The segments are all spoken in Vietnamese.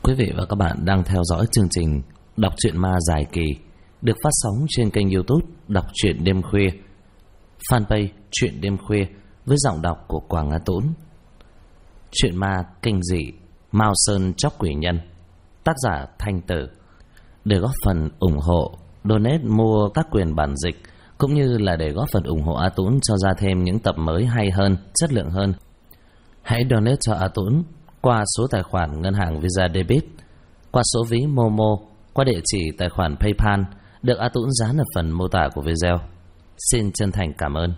Quý vị và các bạn đang theo dõi chương trình Đọc truyện ma dài kỳ được phát sóng trên kênh YouTube Đọc truyện đêm khuya, fanpage Truyện đêm khuya với giọng đọc của Quảng Á Tốn. Truyện ma kinh dị Mao Sơn Chóc Quỷ Nhân, tác giả Thanh Tử. Để góp phần ủng hộ, donate mua tác quyền bản dịch cũng như là để góp phần ủng hộ A Tốn cho ra thêm những tập mới hay hơn, chất lượng hơn, hãy donate cho A Tốn qua số tài khoản ngân hàng Visa Debit, qua số ví Momo, qua địa chỉ tài khoản PayPal được A Tũng dán ở phần mô tả của video. Xin chân thành cảm ơn.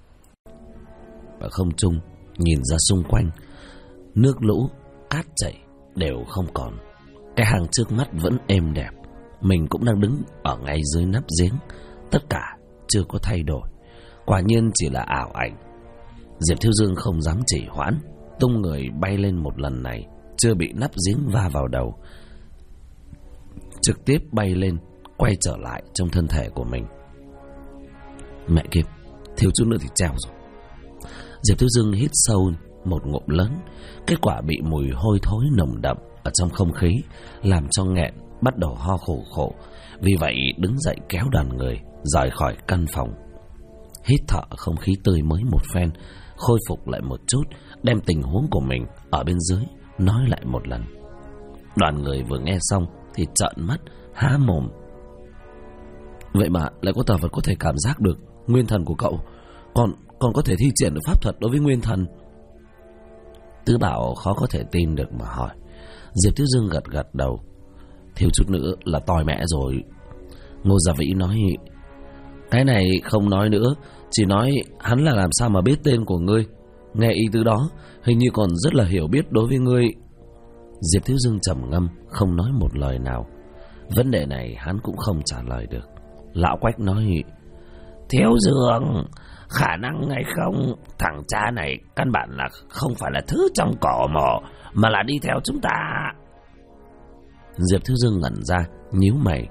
Ở không trung, nhìn ra xung quanh, nước lũ, cát chảy đều không còn. Cái hang trước mắt vẫn êm đẹp. Mình cũng đang đứng ở ngay dưới nắp giếng. Tất cả chưa có thay đổi, quả nhiên chỉ là ảo ảnh. Diệp Thiếu Dương không dám trì hoãn, tung người bay lên một lần này, chưa bị nắp giếng va vào đầu, trực tiếp bay lên, quay trở lại trong thân thể của mình. Mẹ kiếp, thiếu chút nữa thì treo rồi. Diệp Thiếu Dương hít sâu một ngụm lớn. Kết quả bị mùi hôi thối nồng đậm ở trong không khí làm cho nghẹn, bắt đầu ho khổ khổ. Vì vậy đứng dậy kéo đoàn người rời khỏi căn phòng, hít thở không khí tươi mới một phen, khôi phục lại một chút, đem tình huống của mình ở bên dưới nói lại một lần. Đoàn người vừa nghe xong thì trợn mắt há mồm. Vậy mà lại có tà vật có thể cảm giác được nguyên thần của cậu, còn có thể thi triển được pháp thuật đối với nguyên thần? Tứ Bảo khó có thể tin được mà hỏi. Diệp Thiếu Dương gật gật đầu. Thiếu chút nữa là toi mẹ rồi. Ngô Gia Vĩ nói, cái này không nói nữa, chỉ nói hắn là làm sao mà biết tên của ngươi. Nghe ý tứ đó hình như còn rất là hiểu biết đối với ngươi. Diệp Thiếu Dương trầm ngâm, không nói một lời nào. Vấn đề này hắn cũng không trả lời được. Lão Quách nói, Thiếu Dương, khả năng hay không, thằng cha này căn bản là không phải là thứ trong cỏ mỏ, mà là đi theo chúng ta. Diệp Thiếu Dương ngẩn ra, nhíu mày.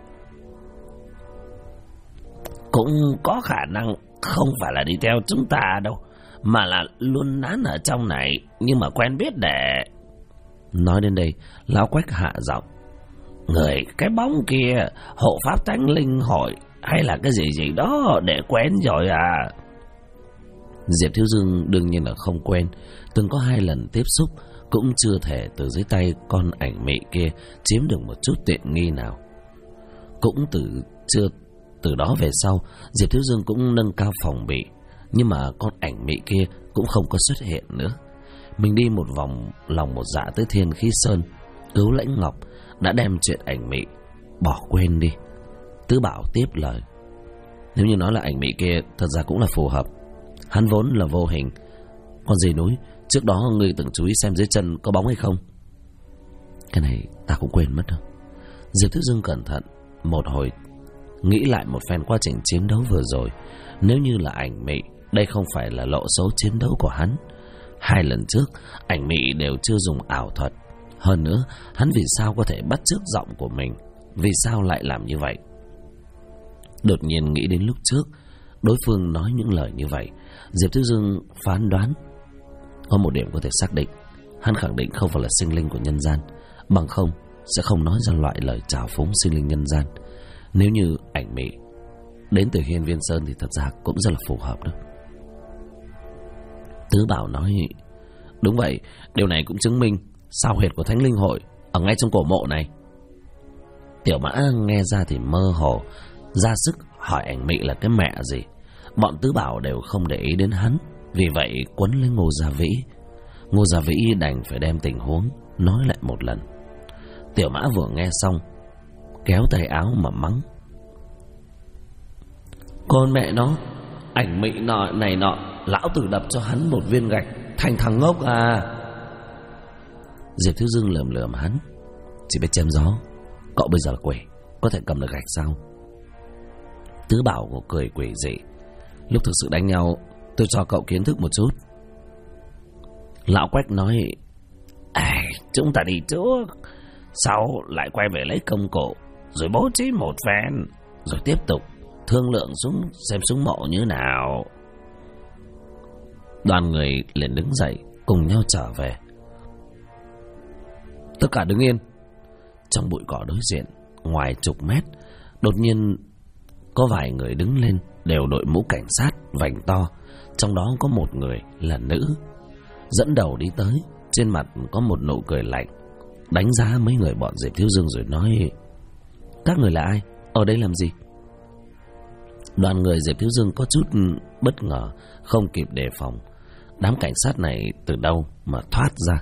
Cũng có khả năng không phải là đi theo chúng ta đâu, mà là luôn nán ở trong này, nhưng mà quen biết để... Nói đến đây, Lão Quách hạ giọng. Người cái bóng kia, hộ pháp thánh linh hội, hay là cái gì đó để quen rồi à? Diệp Thiếu Dương đương nhiên là không quen. Từng có 2 lần tiếp xúc, cũng chưa thể từ dưới tay con ảnh mị kia chiếm được một chút tiện nghi nào. Cũng từ đó về sau, Diệp Thiếu Dương cũng nâng cao phòng bị. Nhưng mà con ảnh mị kia cũng không có xuất hiện nữa. Mình đi một vòng lòng một dạ tới Thiên Khí Sơn, cứu Lãnh Ngọc, đã đem chuyện ảnh mị bỏ quên đi. Tứ Bảo tiếp lời. Nếu như nói là ảnh mị kia, thật ra cũng là phù hợp. Hắn vốn là vô hình. Còn dì núi, trước đó ngươi từng chú ý xem dưới chân có bóng hay không? Cái này ta cũng quên mất rồi. Diệp Thiếu Dương cẩn thận một hồi, nghĩ lại một phen quá trình chiến đấu vừa rồi. Nếu như là ảnh mị, đây không phải là lộ số chiến đấu của hắn. 2 lần trước, ảnh mị đều chưa dùng ảo thuật. Hơn nữa, hắn vì sao có thể bắt chước giọng của mình? Vì sao lại làm như vậy? Đột nhiên nghĩ đến lúc trước đối phương nói những lời như vậy, Diệp Thiếu Dương phán đoán có một điểm có thể xác định. Hắn khẳng định không phải là sinh linh của nhân gian, bằng không sẽ không nói ra loại lời trào phúng sinh linh nhân gian. Nếu như ảnh mị đến từ Hiên Viên Sơn thì thật ra cũng rất là phù hợp đó. Tứ Bảo nói, đúng vậy, điều này cũng chứng minh sao huyệt của Thánh Linh Hội ở ngay trong cổ mộ này. Tiểu Mã nghe ra thì mơ hồ, ra sức hỏi ảnh mị là cái mẹ gì. Bọn Tứ Bảo đều không để ý đến hắn, vì vậy quấn lấy Ngô Gia Vĩ. Ngô Gia Vĩ đành phải đem tình huống nói lại một lần. Tiểu Mã vừa nghe xong, kéo tay áo mà mắng. Con mẹ nó, ảnh mị này nọ, lão tử đập cho hắn một viên gạch thành thằng ngốc à. Diệp Thiếu Dương lườm lườm hắn. Chỉ biết chém gió, cậu bây giờ là quỷ, có thể cầm được gạch sao? Tứ Bảo của cười quỷ dị. Lúc thực sự đánh nhau, tôi cho cậu kiến thức một chút. Lão Quách nói, chúng ta đi trước, sau lại quay về lấy công cụ, rồi bố trí một phen, rồi tiếp tục thương lượng xem súng mộ như nào. Đoàn người liền đứng dậy cùng nhau trở về. Tất cả đứng yên, trong bụi cỏ đối diện, ngoài chục mét, đột nhiên có vài người đứng lên, đều đội mũ cảnh sát vành to. Trong đó có một người là nữ, dẫn đầu đi tới, trên mặt có một nụ cười lạnh, đánh giá mấy người bọn Diệp Thiếu Dương rồi nói: các người là ai? Ở đây làm gì? Đoàn người Diệp Thiếu Dương có chút bất ngờ, không kịp đề phòng. Đám cảnh sát này từ đâu mà thoát ra?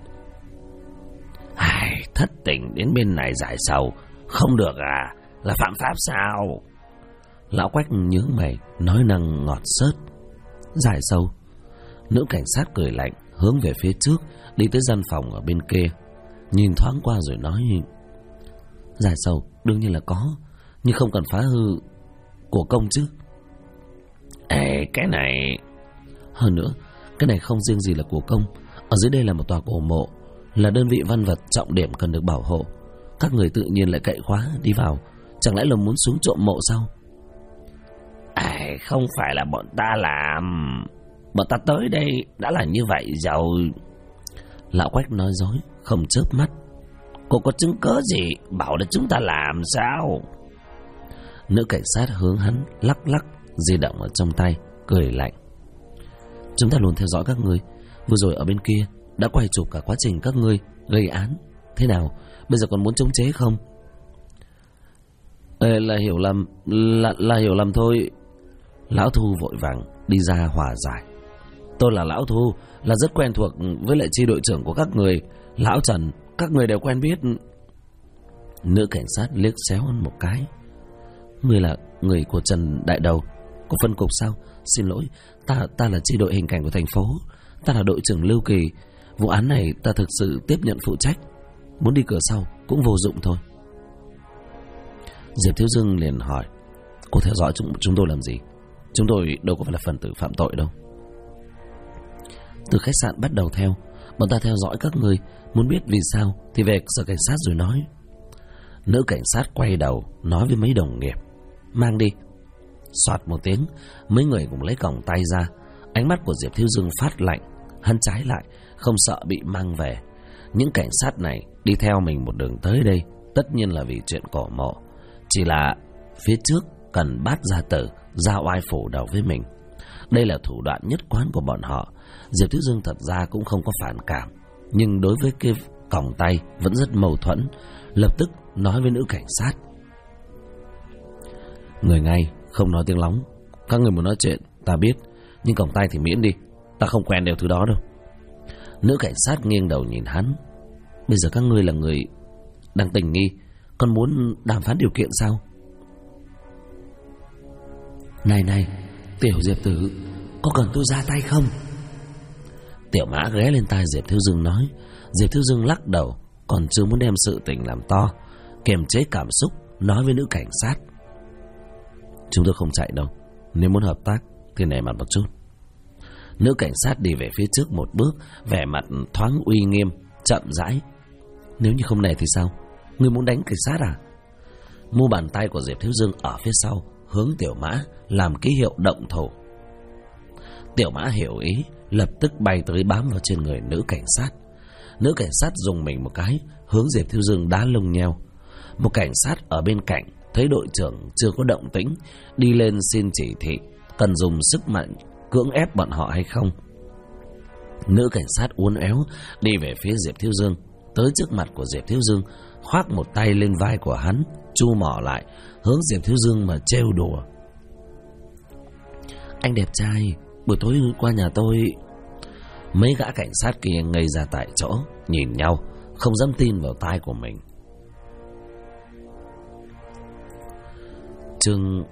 Thất tình đến bên này giải sầu không được à? Là phạm pháp sao? Lão Quách nhướng mày, nói năng ngọt xớt. Giải sầu? Nữ cảnh sát cười lạnh, hướng về phía trước, đi tới gian phòng ở bên kia, nhìn thoáng qua rồi nói: giải sầu đương nhiên là có, nhưng không cần phá hư của công chứ. Cái này... Hơn nữa, cái này không riêng gì là của công. Ở dưới đây là một tòa cổ mộ, là đơn vị văn vật trọng điểm cần được bảo hộ. Các người tự nhiên lại cậy khóa đi vào, chẳng lẽ là muốn xuống trộm mộ sao? Không phải là bọn ta làm, bọn ta tới đây đã là như vậy rồi. Lão Quách nói dối, không chớp mắt. Cô có chứng cớ gì bảo là chúng ta làm sao? Nữ cảnh sát hướng hắn lắc lắc di động ở trong tay, cười lạnh: chúng ta luôn theo dõi các ngươi, vừa rồi ở bên kia đã quay chụp cả quá trình các ngươi gây án. Thế nào, bây giờ còn muốn chống chế không? Là hiểu lầm, là hiểu lầm thôi. Lão Thu vội vàng đi ra hòa giải: tôi là Lão Thu, là rất quen thuộc với lại chi đội trưởng của các người. Lão Trần, các người đều quen biết. Nữ cảnh sát liếc xéo hắn một cái: ngươi là người của Trần Đại Đầu, của phân cục sao? Xin lỗi, ta là chi đội hình cảnh của thành phố, ta là đội trưởng Lưu Kỳ. Vụ án này ta thực sự tiếp nhận phụ trách, muốn đi cửa sau cũng vô dụng thôi. Diệp Thiếu Dương liền hỏi: cô theo dõi chúng tôi làm gì? Chúng tôi đâu có phải là phần tử phạm tội đâu. Từ khách sạn bắt đầu theo, bọn ta theo dõi các người, muốn biết vì sao thì về sở cảnh sát rồi nói. Nữ cảnh sát quay đầu nói với mấy đồng nghiệp: mang đi. Soạt một tiếng, mấy người cũng lấy còng tay ra. Ánh mắt của Diệp Thiếu Dương phát lạnh, hắn trái lại, không sợ bị mang về. Những cảnh sát này đi theo mình một đường tới đây, tất nhiên là vì chuyện cổ mộ. Chỉ là phía trước cần Bát Gia Tử ra oai phủ đầu với mình. Đây là thủ đoạn nhất quán của bọn họ. Diệp Thiếu Dương thật ra cũng không có phản cảm, nhưng đối với cái còng tay vẫn rất mâu thuẫn. Lập tức nói với nữ cảnh sát: người ngay, không nói tiếng lóng. Các người muốn nói chuyện ta biết, nhưng còng tay thì miễn đi, ta không quen đều thứ đó đâu. Nữ cảnh sát nghiêng đầu nhìn hắn: bây giờ các ngươi là người đang tình nghi, còn muốn đàm phán điều kiện sao? Này, tiểu Diệp tử, có cần tôi ra tay không? Tiểu Mã ghé lên tai Diệp Thiếu Dương nói. Diệp Thiếu Dương lắc đầu, còn chưa muốn đem sự tình làm to, kiềm chế cảm xúc, nói với nữ cảnh sát: chúng tôi không chạy đâu, nếu muốn hợp tác thì nể mặt một chút. Nữ cảnh sát đi về phía trước một bước, vẻ mặt thoáng uy nghiêm, chậm rãi: nếu như không nể thì sao? Ngươi muốn đánh cảnh sát à? Mu bàn tay của Diệp Thiếu Dương ở phía sau hướng Tiểu Mã làm ký hiệu động thủ. Tiểu Mã hiểu ý, lập tức bay tới bám vào trên người nữ cảnh sát. Nữ cảnh sát dùng mình một cái, hướng Diệp Thiếu Dương đá lông nheo. Một cảnh sát ở bên cạnh thấy đội trưởng chưa có động tĩnh, đi lên xin chỉ thị cần dùng sức mạnh cưỡng ép bọn họ hay không. Nữ cảnh sát uốn éo đi về phía Diệp Thiếu Dương, tới trước mặt của Diệp Thiếu Dương, khoác một tay lên vai của hắn, chu mỏ lại, hướng Diệp Thiếu Dương mà trêu đùa: anh đẹp trai, buổi tối qua nhà tôi. Mấy gã cảnh sát kia ngây ra tại chỗ, nhìn nhau, không dám tin vào tai của mình. Chương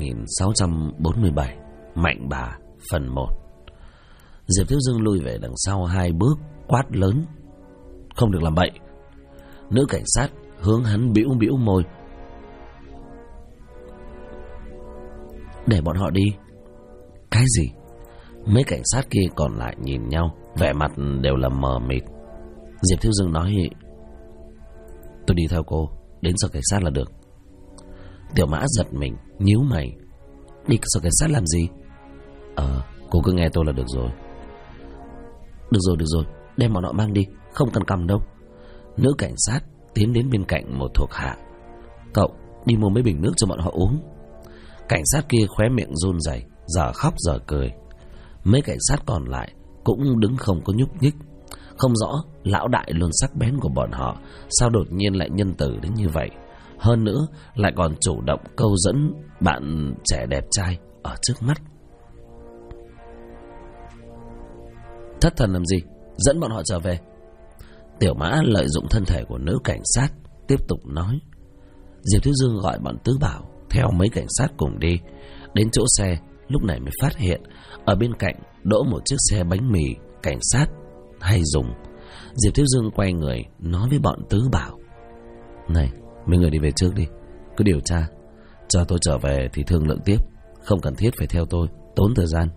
2647 Mạnh Bà phần 1. Diệp Thiếu Dương lùi về đằng sau 2 bước, quát lớn: không được làm bậy. Nữ cảnh sát hướng hắn bĩu bĩu môi: để bọn họ đi. Cái gì? Mấy cảnh sát kia còn lại nhìn nhau, vẻ mặt đều là mờ mịt. Diệp Thiếu Dương nói: tôi đi theo cô, đến sở cảnh sát là được. Tiểu Mã giật mình, nhíu mày: đi sở cảnh sát làm gì? Cô cứ nghe tôi là được rồi. Được rồi, đem bọn họ mang đi, không cần cầm đâu. Nữ cảnh sát tiến đến bên cạnh một thuộc hạ. Cậu đi mua mấy bình nước cho bọn họ uống. Cảnh sát kia khóe miệng run rẩy, giờ khóc giờ cười. Mấy cảnh sát còn lại cũng đứng không có nhúc nhích. Không rõ lão đại luôn sắc bén của bọn họ sao đột nhiên lại nhân từ đến như vậy. Hơn nữa lại còn chủ động câu dẫn bạn trẻ đẹp trai ở trước mắt. Thất thần làm gì, dẫn bọn họ trở về. Tiểu Mã lợi dụng thân thể của nữ cảnh sát tiếp tục nói. Diệp Thiếu Dương gọi bọn Tứ Bảo theo mấy cảnh sát cùng đi. Đến chỗ xe lúc này mới phát hiện ở bên cạnh đỗ một chiếc xe bánh mì cảnh sát hay dùng. Diệp Thiếu Dương quay người nói với bọn Tứ Bảo. Này, mấy người đi về trước đi, cứ điều tra, cho tôi trở về thì thương lượng tiếp, không cần thiết phải theo tôi, tốn thời gian.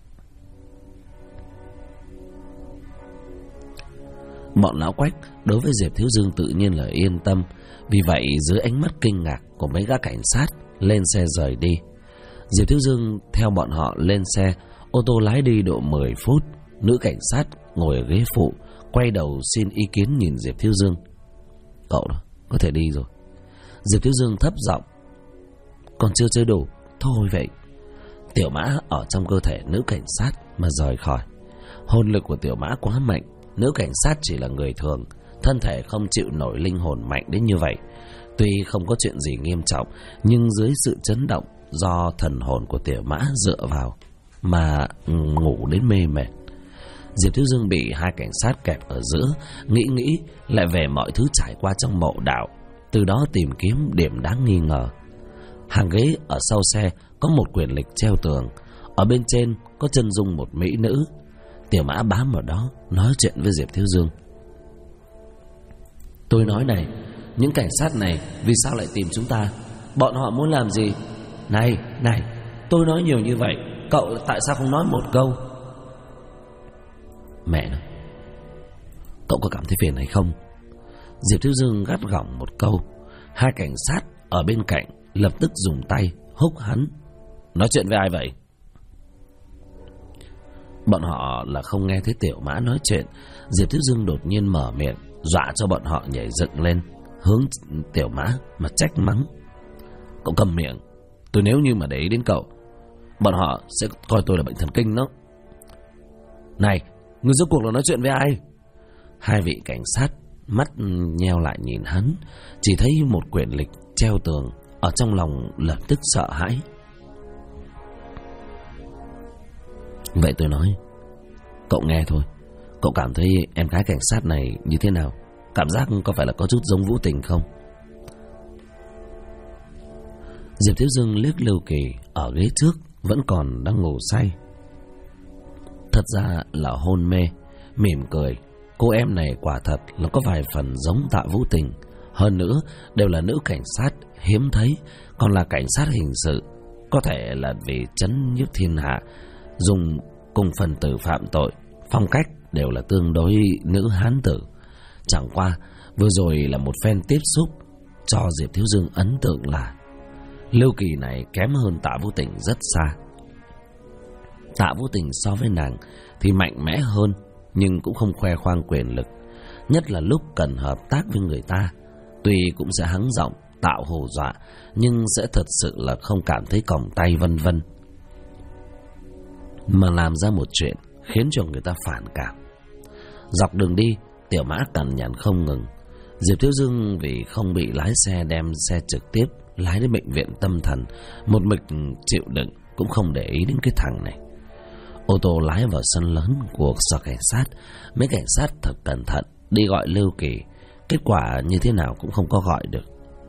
Bọn lão Quách đối với Diệp Thiếu Dương tự nhiên là yên tâm. Vì vậy dưới ánh mắt kinh ngạc của mấy gã cảnh sát, lên xe rời đi. Diệp Thiếu Dương theo bọn họ lên xe. Ô tô lái đi độ 10 phút. Nữ cảnh sát ngồi ở ghế phụ, quay đầu xin ý kiến nhìn Diệp Thiếu Dương. Cậu đó, có thể đi rồi. Diệp Thiếu Dương thấp giọng. Còn chưa chơi đủ, thôi vậy. Tiểu Mã ở trong cơ thể nữ cảnh sát mà rời khỏi. Hồn lực của Tiểu Mã quá mạnh. Nữ cảnh sát chỉ là người thường, thân thể không chịu nổi linh hồn mạnh đến như vậy. Tuy không có chuyện gì nghiêm trọng, nhưng dưới sự chấn động do thần hồn của Tiểu Mã dựa vào mà ngủ đến mê mệt. Diệp Thiếu Dương bị hai cảnh sát kẹp ở giữa, nghĩ lại về mọi thứ trải qua trong mộ đạo, từ đó tìm kiếm điểm đáng nghi ngờ. Hàng ghế ở sau xe có một quyển lịch treo tường, ở bên trên có chân dung một mỹ nữ. Tiểu Mã bám vào đó nói chuyện với Diệp Thiếu Dương. Tôi nói này, những cảnh sát này vì sao lại tìm chúng ta? Bọn họ muốn làm gì? Này, tôi nói nhiều như vậy, cậu tại sao không nói một câu? Mẹ nó, cậu có cảm thấy phiền hay không? Diệp Thiếu Dương gắt gỏng một câu. Hai cảnh sát ở bên cạnh lập tức dùng tay húc hắn. Nói chuyện với ai vậy? Bọn họ là không nghe thấy Tiểu Mã nói chuyện. Diệp Thiếu Dương đột nhiên mở miệng, dọa cho bọn họ nhảy dựng lên, hướng Tiểu Mã mà trách mắng. Cậu cầm miệng, tôi nếu như mà để ý đến cậu, bọn họ sẽ coi tôi là bệnh thần kinh đó. Này, người rốt cuộc là nói chuyện với ai? Hai vị cảnh sát mắt nheo lại nhìn hắn, chỉ thấy một quyển lịch treo tường, ở trong lòng lập tức sợ hãi. Vậy tôi nói, cậu nghe thôi, cậu cảm thấy em gái cảnh sát này như thế nào? Cảm giác có phải là có chút giống Vũ Tình không? Diệp Thiếu Dương liếc Lưu Kỳ ở ghế trước vẫn còn đang ngủ say. Thật ra là hôn mê, mỉm cười. Cô em này quả thật là có vài phần giống Tạ Vũ Tình. Hơn nữa đều là nữ cảnh sát hiếm thấy, còn là cảnh sát hình sự. Có thể là vì trấn nhiếp thiên hạ, dùng cùng phần tử phạm tội, phong cách đều là tương đối nữ hán tử. Chẳng qua vừa rồi là một phen tiếp xúc cho Diệp Thiếu Dương ấn tượng là Lưu Kỳ này kém hơn Tạ Vũ Tình rất xa. Tạ Vũ Tình so với nàng thì mạnh mẽ hơn, nhưng cũng không khoe khoang quyền lực, nhất là lúc cần hợp tác với người ta. Tuy cũng sẽ hắng giọng tạo hù dọa, nhưng sẽ thật sự là không cảm thấy còng tay vân vân, mà làm ra một chuyện khiến cho người ta phản cảm. Dọc đường đi, Tiểu Mã cằn nhằn không ngừng. Diệp Thiếu Dương vì không bị lái xe đem xe trực tiếp lái đến bệnh viện tâm thần, một mực chịu đựng, cũng không để ý đến cái thằng này. Ô tô lái vào sân lớn của sở cảnh sát. Mấy cảnh sát thật cẩn thận đi gọi Lưu Kỳ, kết quả như thế nào cũng không có gọi được.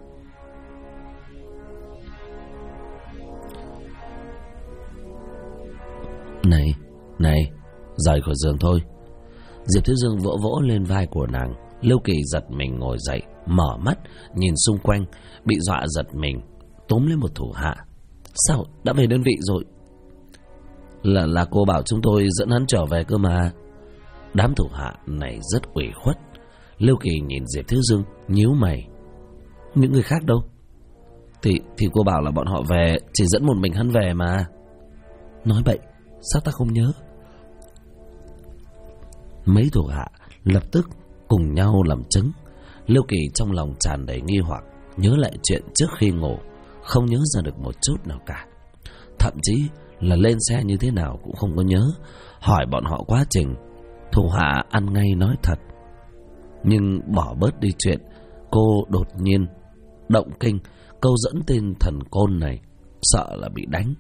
Này, rời khỏi giường thôi. Diệp Thiếu Dương vỗ vỗ lên vai của nàng. Lưu Kỳ giật mình ngồi dậy, mở mắt nhìn xung quanh, bị dọa giật mình, túm lên một thủ hạ. Sao đã về đơn vị rồi? Là cô bảo chúng tôi dẫn hắn trở về cơ mà. Đám thủ hạ này rất ủy khuất. Lưu Kỳ nhìn Diệp Thiếu Dương nhíu mày. Những người khác đâu? Thì cô bảo là bọn họ về, chỉ dẫn một mình hắn về mà. Nói bậy, sao ta không nhớ? Mấy thủ hạ lập tức cùng nhau làm chứng. Lưu Kỳ trong lòng tràn đầy nghi hoặc, nhớ lại chuyện trước khi ngủ, không nhớ ra được một chút nào cả. Thậm chí là lên xe như thế nào cũng không có nhớ. Hỏi bọn họ quá trình, thủ hạ ăn ngay nói thật. Nhưng bỏ bớt đi chuyện cô đột nhiên động kinh, câu dẫn tên thần côn này, sợ là bị đánh.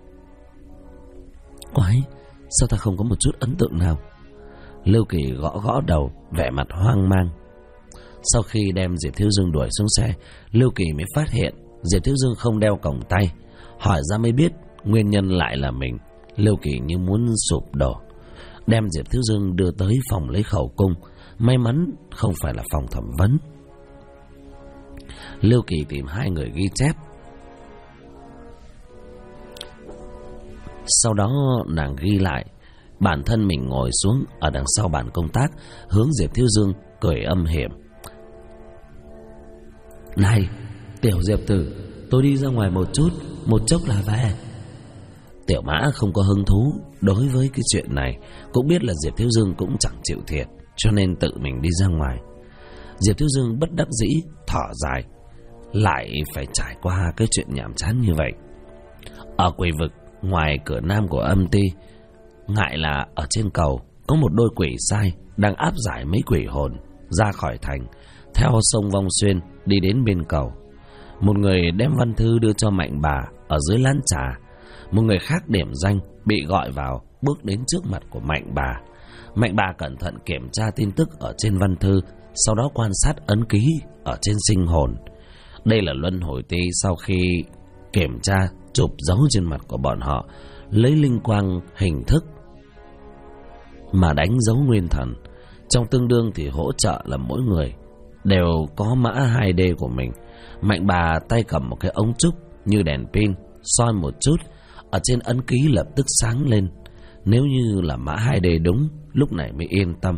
Quái, sao ta không có một chút ấn tượng nào? Lưu Kỳ gõ gõ đầu, vẻ mặt hoang mang. Sau khi đem Diệp Thiếu Dương đuổi xuống xe, Lưu Kỳ mới phát hiện Diệp Thiếu Dương không đeo còng tay. Hỏi ra mới biết nguyên nhân lại là mình. Lưu Kỳ như muốn sụp đổ, đem Diệp Thiếu Dương đưa tới phòng lấy khẩu cung. May mắn không phải là phòng thẩm vấn. Lưu Kỳ tìm 2 người ghi chép. Sau đó nàng ghi lại. Bản thân mình ngồi xuống ở đằng sau bàn công tác, hướng Diệp Thiếu Dương cười âm hiểm. Này, tiểu Diệp tử, tôi đi ra ngoài một chốc là về. Tiểu Mã không có hứng thú đối với cái chuyện này, cũng biết là Diệp Thiếu Dương cũng chẳng chịu thiệt, cho nên tự mình đi ra ngoài. Diệp Thiếu Dương bất đắc dĩ thở dài, lại phải trải qua cái chuyện nhàm chán như vậy. Ở quỷ vực ngoài cửa nam của âm ty, ngại là ở trên cầu có một đôi quỷ sai đang áp giải mấy quỷ hồn ra khỏi thành, theo sông Vong Xuyên đi đến bên cầu. Một người đem văn thư đưa cho Mạnh Bà ở dưới lán trà. Một người khác điểm danh bị gọi vào, bước đến trước mặt của Mạnh Bà. Mạnh Bà cẩn thận kiểm tra tin tức ở trên văn thư, sau đó quan sát ấn ký ở trên sinh hồn. Đây là luân hồi ti sau khi kiểm tra chụp dấu trên mặt của bọn họ, lấy linh quang hình thức mà đánh dấu nguyên thần. Trong tương đương thì hỗ trợ là mỗi người đều có mã 2D của mình. Mạnh Bà tay cầm một cái ống trúc như đèn pin, soi một chút, ở trên ấn ký lập tức sáng lên. Nếu như là mã 2D đúng, lúc này mới yên tâm.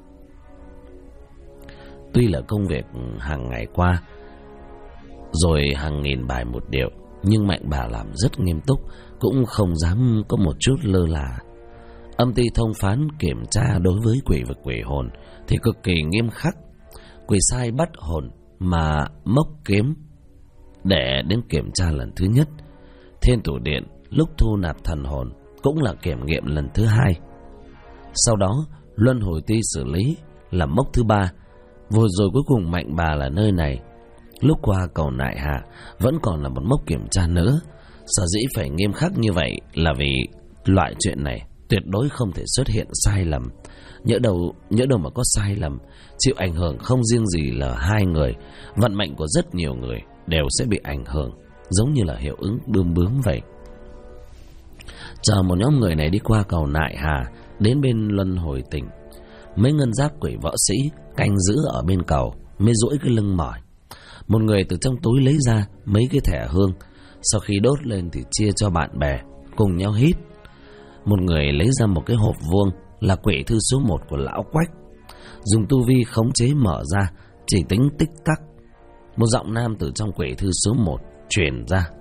Tuy là công việc hàng ngày qua, rồi hàng nghìn bài một điệu, nhưng Mạnh Bà làm rất nghiêm túc, cũng không dám có một chút lơ là. Âm ty thông phán kiểm tra đối với quỷ vực quỷ hồn thì cực kỳ nghiêm khắc. Quỷ sai bắt hồn mà mốc kiếm để đến kiểm tra lần thứ nhất. Thiên Thủ Điện lúc thu nạp thần hồn cũng là kiểm nghiệm lần thứ 2. Sau đó luân hồi ti xử lý là mốc thứ 3. Vừa rồi cuối cùng Mạnh Bà là nơi này. Lúc qua cầu Nại Hà vẫn còn là một mốc kiểm tra nữa. Sở dĩ phải nghiêm khắc như vậy là vì loại chuyện này tuyệt đối không thể xuất hiện sai lầm. Nhỡ đâu mà có sai lầm, chịu ảnh hưởng không riêng gì là 2 người, vận mệnh của rất nhiều người đều sẽ bị ảnh hưởng, giống như là hiệu ứng bươm bướm vậy. Chờ một nhóm người này đi qua cầu Nại Hà, đến bên luân hồi tỉnh. Mấy ngân giáp quỷ võ sĩ canh giữ ở bên cầu mới duỗi cái lưng mỏi. Một người từ trong túi lấy ra mấy cái thẻ hương, sau khi đốt lên thì chia cho bạn bè cùng nhau hít. Một người lấy ra một cái hộp vuông là quỷ thư số 1 của lão Quách, dùng tu vi khống chế mở ra, chỉ tính tích tắc. Một giọng nam từ trong quỷ thư số 1 truyền ra: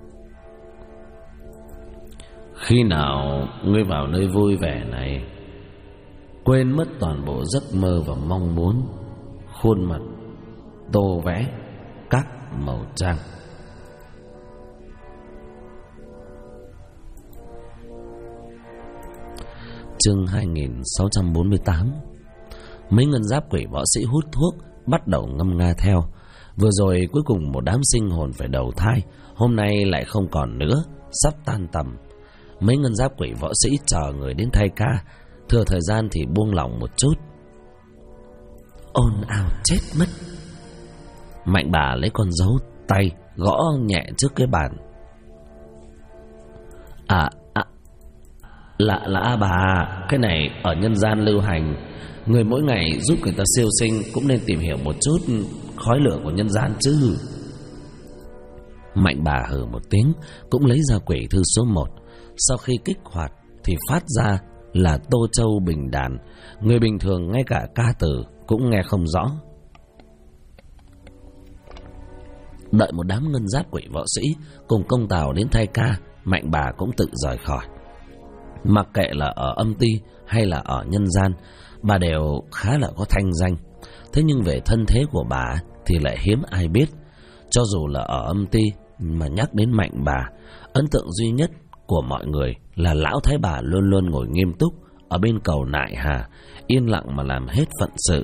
khi nào ngươi vào nơi vui vẻ này, quên mất toàn bộ giấc mơ và mong muốn, khuôn mặt tô vẽ các màu trang. Chương 2648. Mấy ngân giáp quỷ võ sĩ hút thuốc, bắt đầu ngâm nga theo. Vừa rồi cuối cùng một đám sinh hồn phải đầu thai, hôm nay lại không còn nữa, sắp tan tầm. Mấy ngân giáp quỷ võ sĩ chờ người đến thay ca, thừa thời gian thì buông lỏng một chút. Ồn ào chết mất. Mạnh Bà lấy con dấu tay gõ nhẹ trước cái bàn. Là bà, cái này ở nhân gian lưu hành, người mỗi ngày giúp người ta siêu sinh cũng nên tìm hiểu một chút khói lửa của nhân gian chứ. Mạnh Bà hừ một tiếng, cũng lấy ra quỷ thư số 1. Sau khi kích hoạt thì phát ra là Tô Châu Bình Đàn. Người bình thường ngay cả ca từ cũng nghe không rõ. Đợi một đám ngân giáp quỷ võ sĩ cùng công tào đến thay ca, Mạnh Bà cũng tự rời khỏi. Mặc kệ là ở âm ty hay là ở nhân gian, bà đều khá là có thanh danh, Thế nhưng về thân thế của bà thì lại hiếm ai biết. Cho dù là ở âm ty mà nhắc đến Mạnh Bà, ấn tượng duy nhất của mọi người là lão thái bà luôn luôn ngồi nghiêm túc ở bên cầu nại hà, yên lặng mà làm hết phận sự.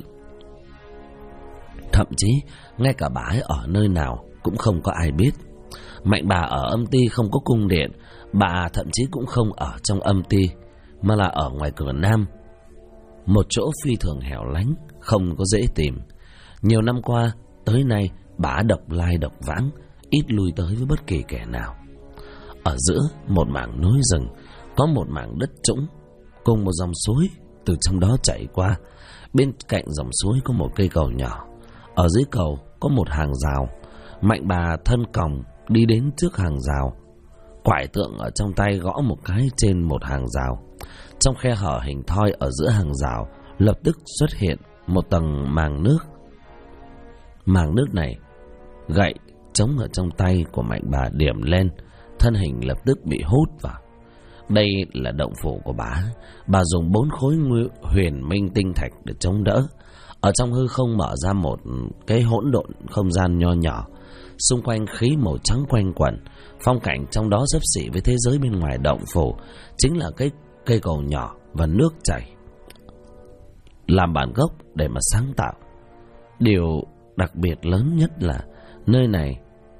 Thậm chí ngay cả bà ấy ở nơi nào cũng không có ai biết. Mạnh Bà ở âm ty không có cung điện, bà thậm chí cũng không ở trong âm ty, mà là ở ngoài cửa nam, một chỗ phi thường hẻo lánh, không có dễ tìm. Nhiều năm qua tới nay, bà độc lai độc vãng, ít lui tới với bất kỳ kẻ nào. Ở giữa một mảng núi rừng có một mảng đất trũng cùng một dòng suối từ trong đó chảy qua. Bên cạnh dòng suối có một cây cầu nhỏ, ở dưới cầu có một hàng rào. Mạnh Bà thân còng đi đến trước hàng rào, quải tượng ở trong tay gõ một cái trên một hàng rào. Trong khe hở hình thoi ở giữa hàng rào lập tức xuất hiện một tầng màng nước. Màng nước này gậy trống ở trong tay của Mạnh Bà điểm lên, thân hình lập tức bị hút vào. Đây là động phủ của bà. Bà dùng 4 khối huyền minh tinh thạch để chống đỡ. Ở trong hư không mở ra một cái hỗn độn không gian nho nhỏ, xung quanh khí màu trắng quanh quẩn. Phong cảnh trong đó xấp xỉ với thế giới bên ngoài động phủ chính là cái cây cầu nhỏ và nước chảy làm bản gốc để mà sáng tạo. Điều đặc biệt lớn nhất là nơi này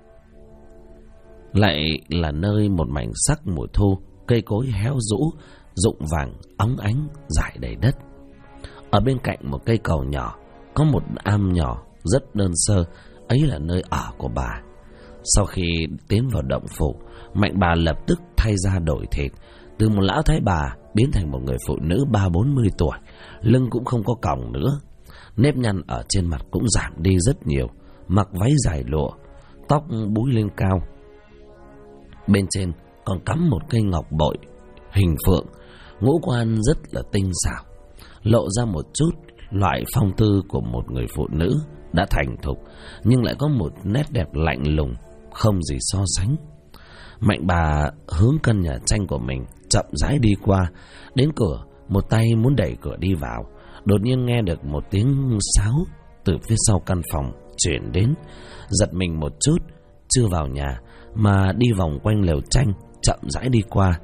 lại là nơi một mảnh sắc mùa thu, cây cối héo rũ, rụng vàng óng ánh rải đầy đất. Ở bên cạnh một cây cầu nhỏ có một am nhỏ rất đơn sơ, ấy là nơi ở của bà. Sau khi tiến vào động phủ, Mạnh Bà lập tức thay da đổi thịt, từ một lão thái bà biến thành một người phụ nữ 30-40 tuổi, lưng cũng không có còng nữa, nếp nhăn ở trên mặt cũng giảm đi rất nhiều, mặc váy dài lụa, tóc búi lên cao. Bên trên còn cắm một cây ngọc bội hình phượng, ngũ quan rất là tinh xảo, lộ ra một chút loại phong tư của một người phụ nữ đã thành thục, nhưng lại có một nét đẹp lạnh lùng không gì so sánh. Mạnh Bà hướng căn nhà tranh của mình chậm rãi đi qua, đến cửa, một tay muốn đẩy cửa đi vào, đột nhiên nghe được một tiếng sáo từ phía sau căn phòng chuyển đến. Giật mình một chút, chưa vào nhà mà đi vòng quanh lều tranh, chậm rãi đi qua.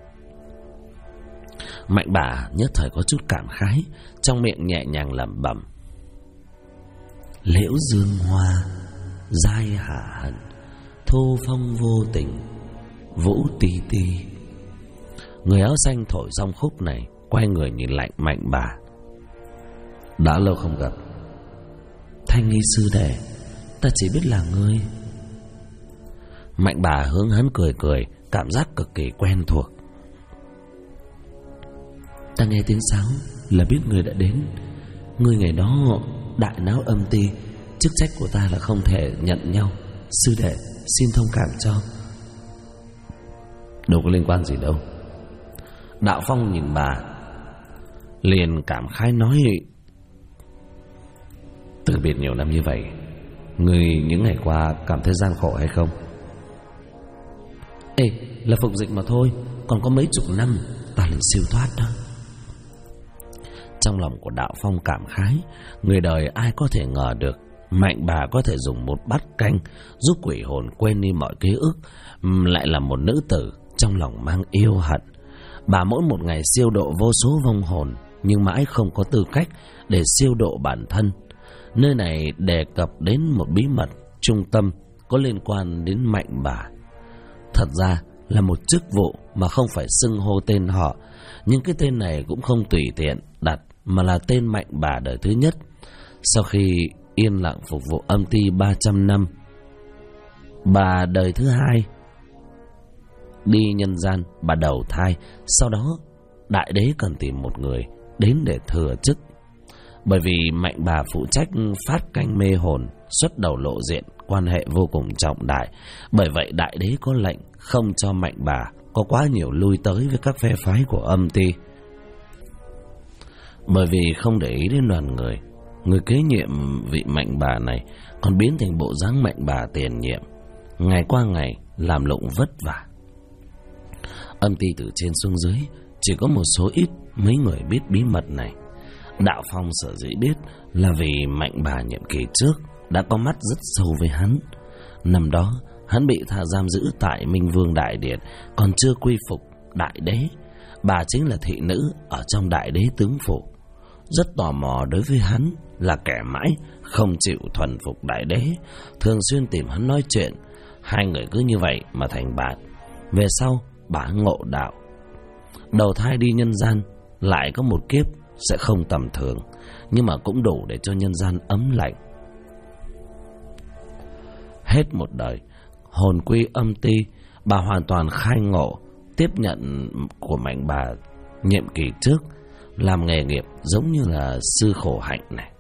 Mạnh Bà nhất thời có chút cảm khái, trong miệng nhẹ nhàng lẩm bẩm: liễu dương hoa, giai hạ hận, thô phong vô tình, vũ ti ti. Người áo xanh thổi xong khúc này, quay người nhìn lại Mạnh Bà: đã lâu không gặp, Thanh Nghi sư đệ, ta chỉ biết là ngươi. Mạnh Bà hướng hắn cười cười, cảm giác cực kỳ quen thuộc. Ta nghe tiếng sáo là biết ngươi đã đến. Ngươi ngày đó đại náo âm ty, chức trách của ta là không thể nhận nhau. Sư đệ xin thông cảm cho. Đâu có liên quan gì đâu. Đạo Phong nhìn bà liền cảm khái nói: từ biệt nhiều năm như vậy, ngươi những ngày qua cảm thấy gian khổ hay không? Ê, là phục dịch mà thôi, còn có mấy chục năm ta liền siêu thoát đó. Trong lòng của Đạo Phong cảm khái, người đời ai có thể ngờ được Mạnh Bà có thể dùng một bát canh giúp quỷ hồn quên đi mọi ký ức, lại là một nữ tử trong lòng mang yêu hận. Bà mỗi một ngày siêu độ vô số vong hồn, nhưng mãi không có tư cách để siêu độ bản thân. Nơi này đề cập đến một bí mật trung tâm có liên quan đến Mạnh Bà. Thật ra là một chức vụ mà không phải xưng hô tên họ, nhưng cái tên này cũng không tùy tiện đặt, mà là tên Mạnh Bà đời thứ nhất. Sau khi yên lặng phục vụ âm ty 300 năm, bà đời thứ hai đi nhân gian, bà đầu thai. Sau đó đại đế cần tìm một người đến để thừa chức. Bởi vì Mạnh Bà phụ trách phát canh mê hồn, xuất đầu lộ diện, quan hệ vô cùng trọng đại. Bởi vậy đại đế có lệnh không cho Mạnh Bà có quá nhiều lui tới với các phe phái của âm ty. Bởi vì không để ý đến đoàn người, người kế nhiệm vị Mạnh Bà này còn biến thành bộ dáng Mạnh Bà tiền nhiệm, ngày qua ngày làm lụng vất vả. Âm ty từ trên xuống dưới chỉ có một số ít mấy người biết bí mật này. Đạo Phong sở dĩ biết là vì Mạnh Bà nhiệm kỳ trước đã có mắt rất sâu với hắn. Năm đó hắn bị tha giam giữ tại Minh Vương Đại Điện, còn chưa quy phục đại đế. Bà chính là thị nữ ở trong đại đế tướng phủ, rất tò mò đối với hắn, là kẻ mãi không chịu thuần phục đại đế, thường xuyên tìm hắn nói chuyện. Hai người cứ như vậy mà thành bạn. Về sau bà ngộ đạo, đầu thai đi nhân gian, lại có một kiếp sẽ không tầm thường, nhưng mà cũng đủ để cho nhân gian ấm lạnh. Hết một đời hồn quy âm ti, bà hoàn toàn khai ngộ, tiếp nhận của Mạnh Bà nhiệm kỳ trước, làm nghề nghiệp giống như là sư khổ hạnh này.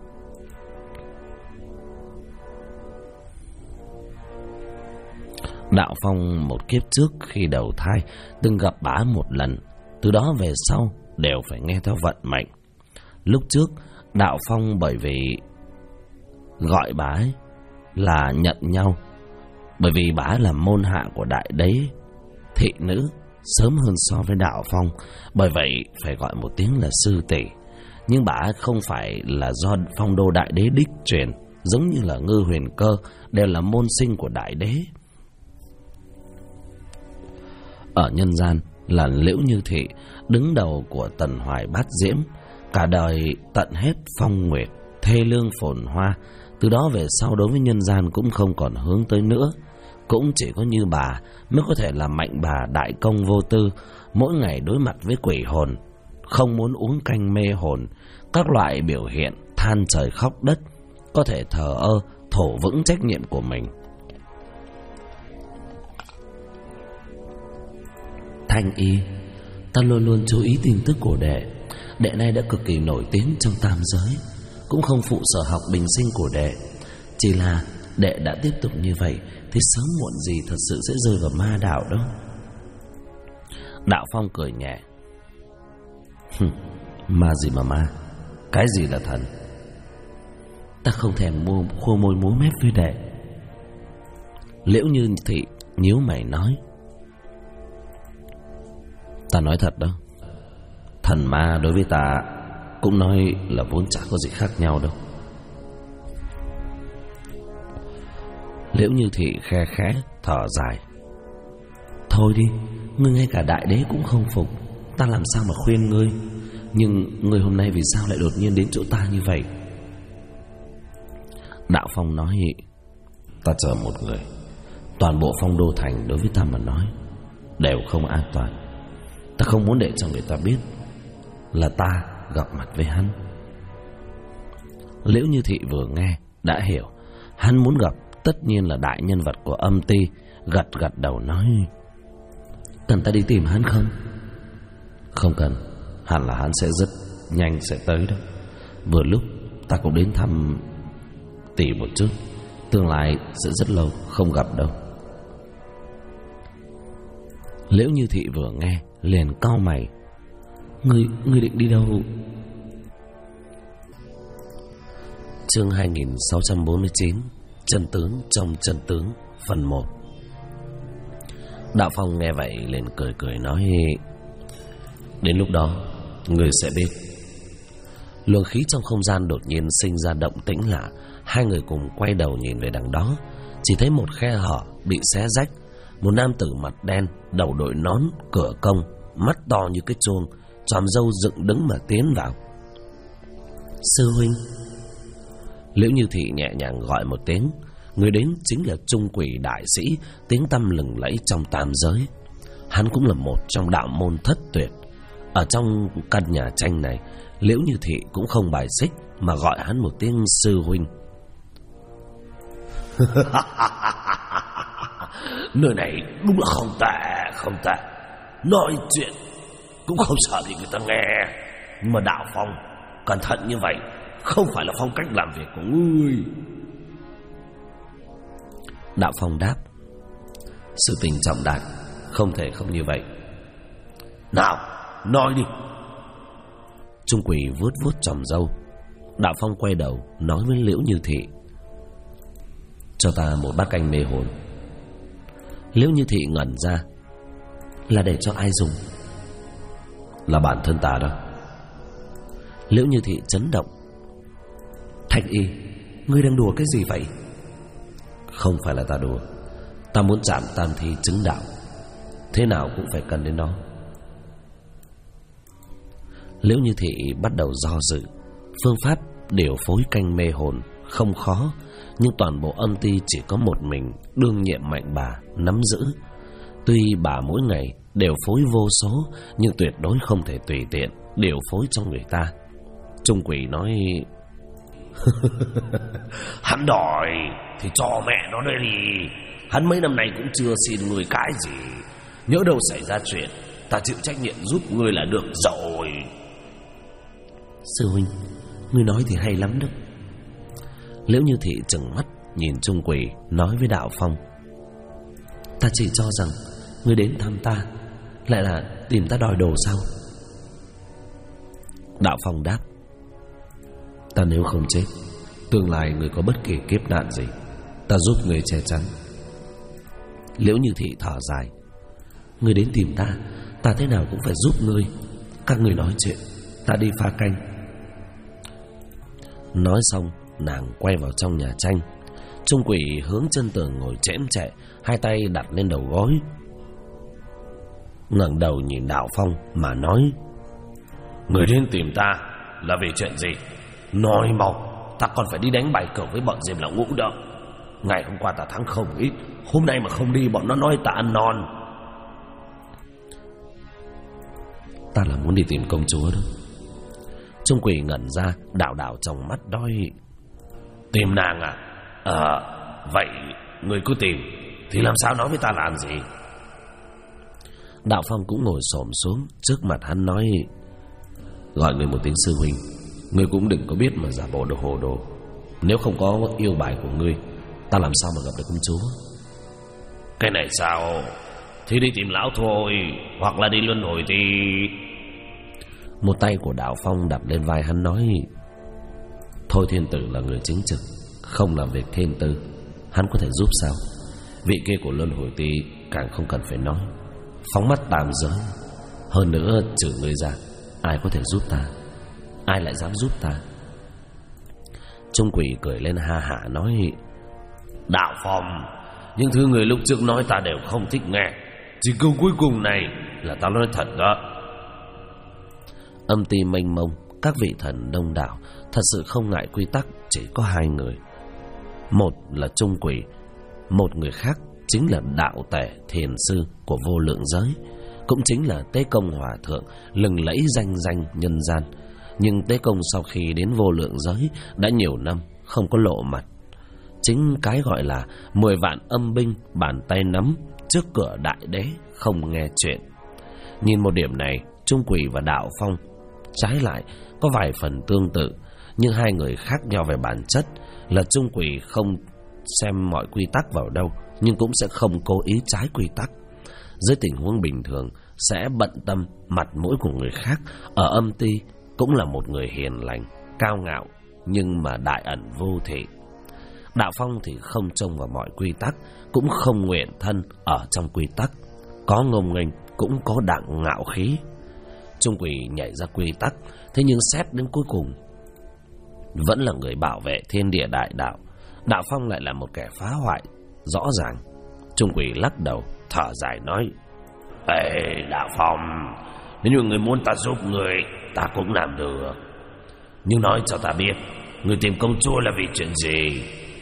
Đạo Phong một kiếp trước khi đầu thai từng gặp bà một lần, từ đó về sau đều phải nghe theo vận mệnh. Lúc trước Đạo Phong bởi vì gọi bà ấy là nhận nhau, bởi vì bà là môn hạ của đại đế thị nữ, sớm hơn so với Đạo Phong, bởi vậy phải gọi một tiếng là sư tỷ. Nhưng bà không phải là do Phong Đô Đại Đế đích truyền, giống như là Ngư Huyền Cơ đều là môn sinh của đại đế. Ở nhân gian là Liễu Như Thị, đứng đầu của Tần Hoài Bát Diễm, cả đời tận hết phong nguyệt, thê lương phồn hoa. Từ đó về sau đối với nhân gian cũng không còn hướng tới nữa. Cũng chỉ có như bà mới có thể làm Mạnh Bà đại công vô tư, mỗi ngày đối mặt với quỷ hồn, không muốn uống canh mê hồn, các loại biểu hiện than trời khóc đất, có thể thờ ơ thổ vững trách nhiệm của mình. Thanh Y, ta luôn luôn chú ý tin tức của đệ. Đệ này đã cực kỳ nổi tiếng trong tam giới, cũng không phụ sở học bình sinh của đệ. Chỉ là đệ đã tiếp tục như vậy thì sớm muộn gì thật sự sẽ rơi vào ma đạo đó. Đạo Phong cười nhẹ. Ma gì mà ma, cái gì là thần? Ta không thèm khô môi múa mép với đệ. Liễu Như Thị nhíu mày nói. Ta nói thật đó, thần ma đối với ta cũng nói là vốn chả có gì khác nhau đâu. Liễu Như Thị khe khẽ thở dài. Thôi đi, ngươi ngay cả đại đế cũng không phục, ta làm sao mà khuyên ngươi. Nhưng ngươi hôm nay vì sao lại đột nhiên đến chỗ ta như vậy? Đạo Phong nói. Ta chờ một người. Toàn bộ Phong Đô Thành đối với ta mà nói đều không an toàn. Ta không muốn để cho người ta biết là ta gặp mặt với hắn. Liễu Như Thị vừa nghe đã hiểu, hắn muốn gặp tất nhiên là đại nhân vật của âm ti, gật gật đầu nói. Cần ta đi tìm hắn không? Không cần, hẳn là hắn sẽ rất nhanh sẽ tới đó. Vừa lúc ta cũng đến thăm tỷ một chút, tương lai sẽ rất lâu không gặp đâu. Liễu Như Thị vừa nghe liền cau mày. Ngươi định đi đâu? Chương 2649, Chân tướng trong chân tướng, phần 1. Đạo Phong nghe vậy liền cười cười nói. Đến lúc đó ngươi sẽ biết. Luồng khí trong không gian đột nhiên sinh ra động tĩnh lạ. Hai người cùng quay đầu nhìn về đằng đó, chỉ thấy một khe hở bị xé rách. Một nam tử mặt đen, đầu đội nón, cửa cong, mắt to như cái chuông, chòm râu dựng đứng mà tiến vào. Sư huynh. Liễu Như Thị nhẹ nhàng gọi một tiếng. Người đến chính là Trung Quỷ đại sĩ, tiếng tăm lừng lẫy trong tam giới. Hắn cũng là một trong đạo môn thất tuyệt. Ở trong căn nhà tranh này, Liễu Như Thị cũng không bài xích mà gọi hắn một tiếng sư huynh. Nơi này đúng là không tệ. Nói chuyện cũng không sợ gì người ta nghe. Nhưng mà Đạo Phong, cẩn thận như vậy không phải là phong cách làm việc của ngươi. Đạo Phong đáp. Sự tình trọng đại, không thể không như vậy. Nào, nói đi. Trung Quỷ vuốt vuốt chòm râu. Đạo Phong quay đầu nói với Liễu Như Thị. Cho ta một bát canh mê hồn. Liễu Như Thị ngẩn ra. Là để cho ai dùng? Là bản thân ta đó. Liễu Như Thị chấn động. Thạch Y, ngươi đang đùa cái gì vậy? Không phải là ta đùa. Ta muốn chạm tam thi chứng đạo, thế nào cũng phải cần đến nó. Liễu Như Thị bắt đầu do dự. Phương pháp điều phối canh mê hồn không khó, nhưng toàn bộ âm ty chỉ có một mình đương nhiệm Mạnh Bà nắm giữ. Tuy bà mỗi ngày đều phối vô số, nhưng tuyệt đối không thể tùy tiện điều phối cho người ta. Trung Quỷ nói: Hắn đòi thì cho mẹ nó đây đi. Hắn mấy năm nay cũng chưa xin người cái gì. Nhỡ đâu xảy ra chuyện, ta chịu trách nhiệm giúp ngươi là được rồi. Sư huynh, ngươi nói thì hay lắm đó. Liễu Như Thị trừng mắt nhìn Trung Quỷ, nói với Đạo Phong: Ta chỉ cho rằng ngươi đến thăm ta lại là tìm ta đòi đồ sao? Đạo Phong đáp: Ta nếu không chết, tương lai người có bất kỳ kiếp nạn gì, ta giúp người che chắn. Liễu Như Thị thở dài: Ngươi đến tìm ta, ta thế nào cũng phải giúp ngươi. Các ngươi nói chuyện, ta đi pha canh. Nói xong, nàng quay vào trong nhà tranh. Trung Quỷ hướng chân tường ngồi chễm chệ, hai tay đặt lên đầu gối, ngẩng đầu nhìn Đạo Phong mà nói: Người đến tìm ta là vì chuyện gì? Nói mau, ta còn phải đi đánh bài cờ với bọn Diêm Lão Ngũ đó. Ngày hôm qua ta thắng không ít, hôm nay mà không đi bọn nó nói ta ăn non. Ta là muốn đi tìm công chúa đó. Trung Quỷ ngẩn ra, đảo đảo trong mắt đói. Tìm nàng à? Vậy người cứ tìm, thì làm sao nói với ta làm gì? Đạo Phong cũng ngồi xổm xuống trước mặt hắn nói: Gọi người một tiếng sư huynh, ngươi cũng đừng có biết mà giả bộ đồ hồ đồ. Nếu không có yêu bài của ngươi, ta làm sao mà gặp được công chúa? Cái này sao? Thì đi tìm lão thôi, hoặc là đi luân hồi thì... Một tay của Đạo Phong đập lên vai hắn nói: Thôi Thiên Tử là người chính trực, không làm việc thiên tư, hắn có thể giúp sao? Vị kia của luân hồi tí càng không cần phải nói, phóng mắt tam giới. Hơn nữa trừ ngươi ra, ai có thể giúp ta? Ai lại dám giúp ta? Trung Quỷ cười lên ha hả nói: Đạo Phong, những thứ người lúc trước nói ta đều không thích nghe. Chỉ câu cuối cùng này là ta nói thật đó. Âm ty mênh mông, các vị thần đông đảo, thật sự không ngại quy tắc. Chỉ có hai người, một là Trung Quỷ, một người khác chính là Đạo Tể Thiền Sư của Vô Lượng Giới, cũng chính là Tế Công Hòa Thượng, lừng lẫy danh danh nhân gian. Nhưng Tế Công sau khi đến Vô Lượng Giới đã nhiều năm không có lộ mặt. Chính cái gọi là 10 vạn âm binh bàn tay nắm trước cửa đại đế không nghe chuyện. Nhìn một điểm này, Trung Quỷ và Đạo Phong trái lại có vài phần tương tự, nhưng hai người khác nhau về bản chất là Trung Quỷ không xem mọi quy tắc vào đâu, nhưng cũng sẽ không cố ý trái quy tắc. Dưới tình huống bình thường sẽ bận tâm mặt mũi của người khác. Ở âm ty cũng là một người hiền lành, cao ngạo, nhưng mà đại ẩn vô thị. Đạo Phong thì không trông vào mọi quy tắc, cũng không nguyện thân ở trong quy tắc, có ngông nghênh cũng có đặng ngạo khí. Trung Quỷ nhảy ra quy tắc, thế nhưng xét đến cuối cùng vẫn là người bảo vệ thiên địa đại đạo. Đạo Phong lại là một kẻ phá hoại rõ ràng. Trung Quỷ lắc đầu thở dài nói: Ê Đạo Phong, nếu như người muốn ta giúp người, ta cũng làm được. Nhưng nói cho ta biết, người tìm công chúa là vì chuyện gì?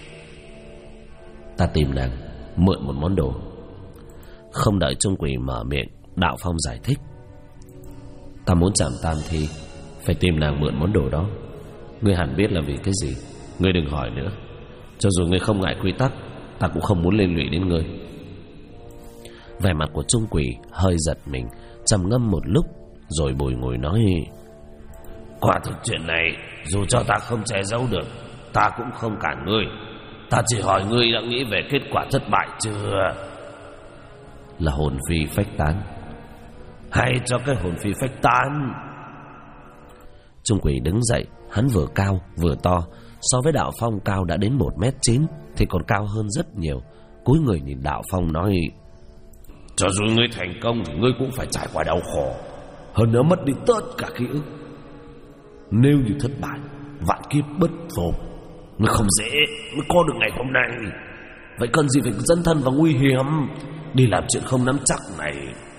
Ta tìm nàng mượn một món đồ. Không đợi Trung Quỷ mở miệng, Đạo Phong giải thích: Ta muốn chạm tam thi, phải tìm nàng mượn món đồ đó. Ngươi hẳn biết là vì cái gì. Ngươi đừng hỏi nữa. Cho dù ngươi không ngại quy tắc, ta cũng không muốn liên lụy đến ngươi. Vẻ mặt của Trung Quỷ hơi giật mình, trầm ngâm một lúc rồi bồi ngồi nói: Quả thực chuyện này dù cho ta không che giấu được, ta cũng không cản ngươi. Ta chỉ hỏi ngươi đã nghĩ về kết quả thất bại chưa? Là hồn phi phách tán, hay cho cái hồn phi phách tán? Trung Quỷ đứng dậy, hắn vừa cao vừa to, so với Đạo Phong cao đã đến 1m9 thì còn cao hơn rất nhiều. Cúi người nhìn Đạo Phong nói: Cho dù ngươi thành công, ngươi cũng phải trải qua đau khổ, hơn nữa mất đi tất cả ký ức. Nếu như thất bại, vạn kiếp bất phục, ngươi không dễ mới có được ngày hôm nay. Vậy cần gì phải dấn thân vào nguy hiểm đi làm chuyện không nắm chắc này?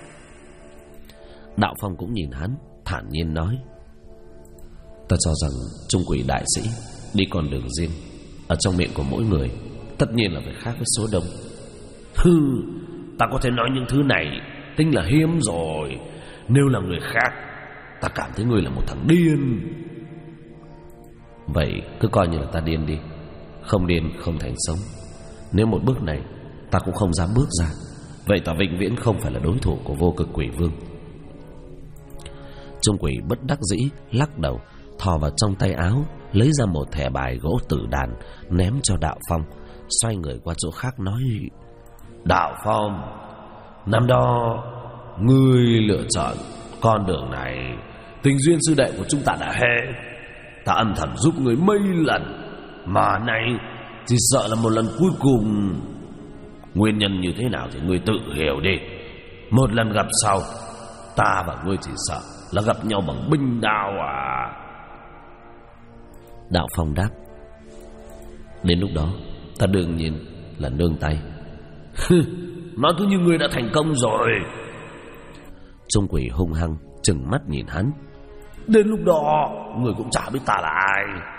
Đạo Phong cũng nhìn hắn, thản nhiên nói: ta cho rằng Trung Quỷ đại sĩ đi con đường riêng, ở trong miệng của mỗi người tất nhiên là phải khác với số đông. Hừ, ta có thể nói những thứ này tính là hiếm rồi. Nếu là người khác, ta cảm thấy ngươi là một thằng điên. Vậy cứ coi như là ta điên đi. Không điên không thành sống. Nếu một bước này ta cũng không dám bước ra, vậy ta vĩnh viễn không phải là đối thủ của Vô Cực Quỷ Vương. Trung Quỷ bất đắc dĩ lắc đầu, thò vào trong tay áo lấy ra một thẻ bài gỗ tử đàn, ném cho Đạo Phong, xoay người qua chỗ khác nói: Đạo Phong, năm đó ngươi lựa chọn con đường này, tình duyên sư đệ của chúng ta đã hết. Ta âm thầm giúp ngươi mấy lần, mà nay chỉ sợ là một lần cuối cùng. Nguyên nhân như thế nào thì ngươi tự hiểu đi. Một lần gặp sau, ta và ngươi chỉ sợ là gặp nhau bằng binh đao à. Đạo Phong đáp: đến lúc đó ta đương nhiên là nương tay. Nói cứ như ngươi đã thành công rồi. Trung Quỷ hung hăng trừng mắt nhìn hắn: đến lúc đó ngươi cũng chả biết ta là ai.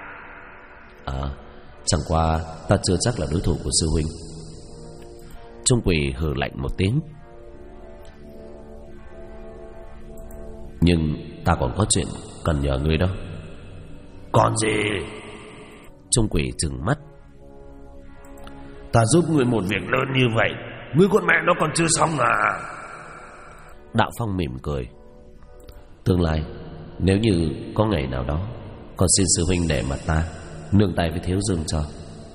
Chẳng qua ta chưa chắc là đối thủ của sư huynh. Trung Quỷ hừ lạnh một tiếng: nhưng ta còn có chuyện cần nhờ ngươi đó. Còn gì? Trung Quỷ trừng mắt: ta giúp ngươi một việc lớn như vậy, ngươi con mẹ nó còn chưa xong à? Đạo Phong mỉm cười: tương lai nếu như có ngày nào đó, con xin sư huynh để mặt ta nương tay với Thiếu Dương cho.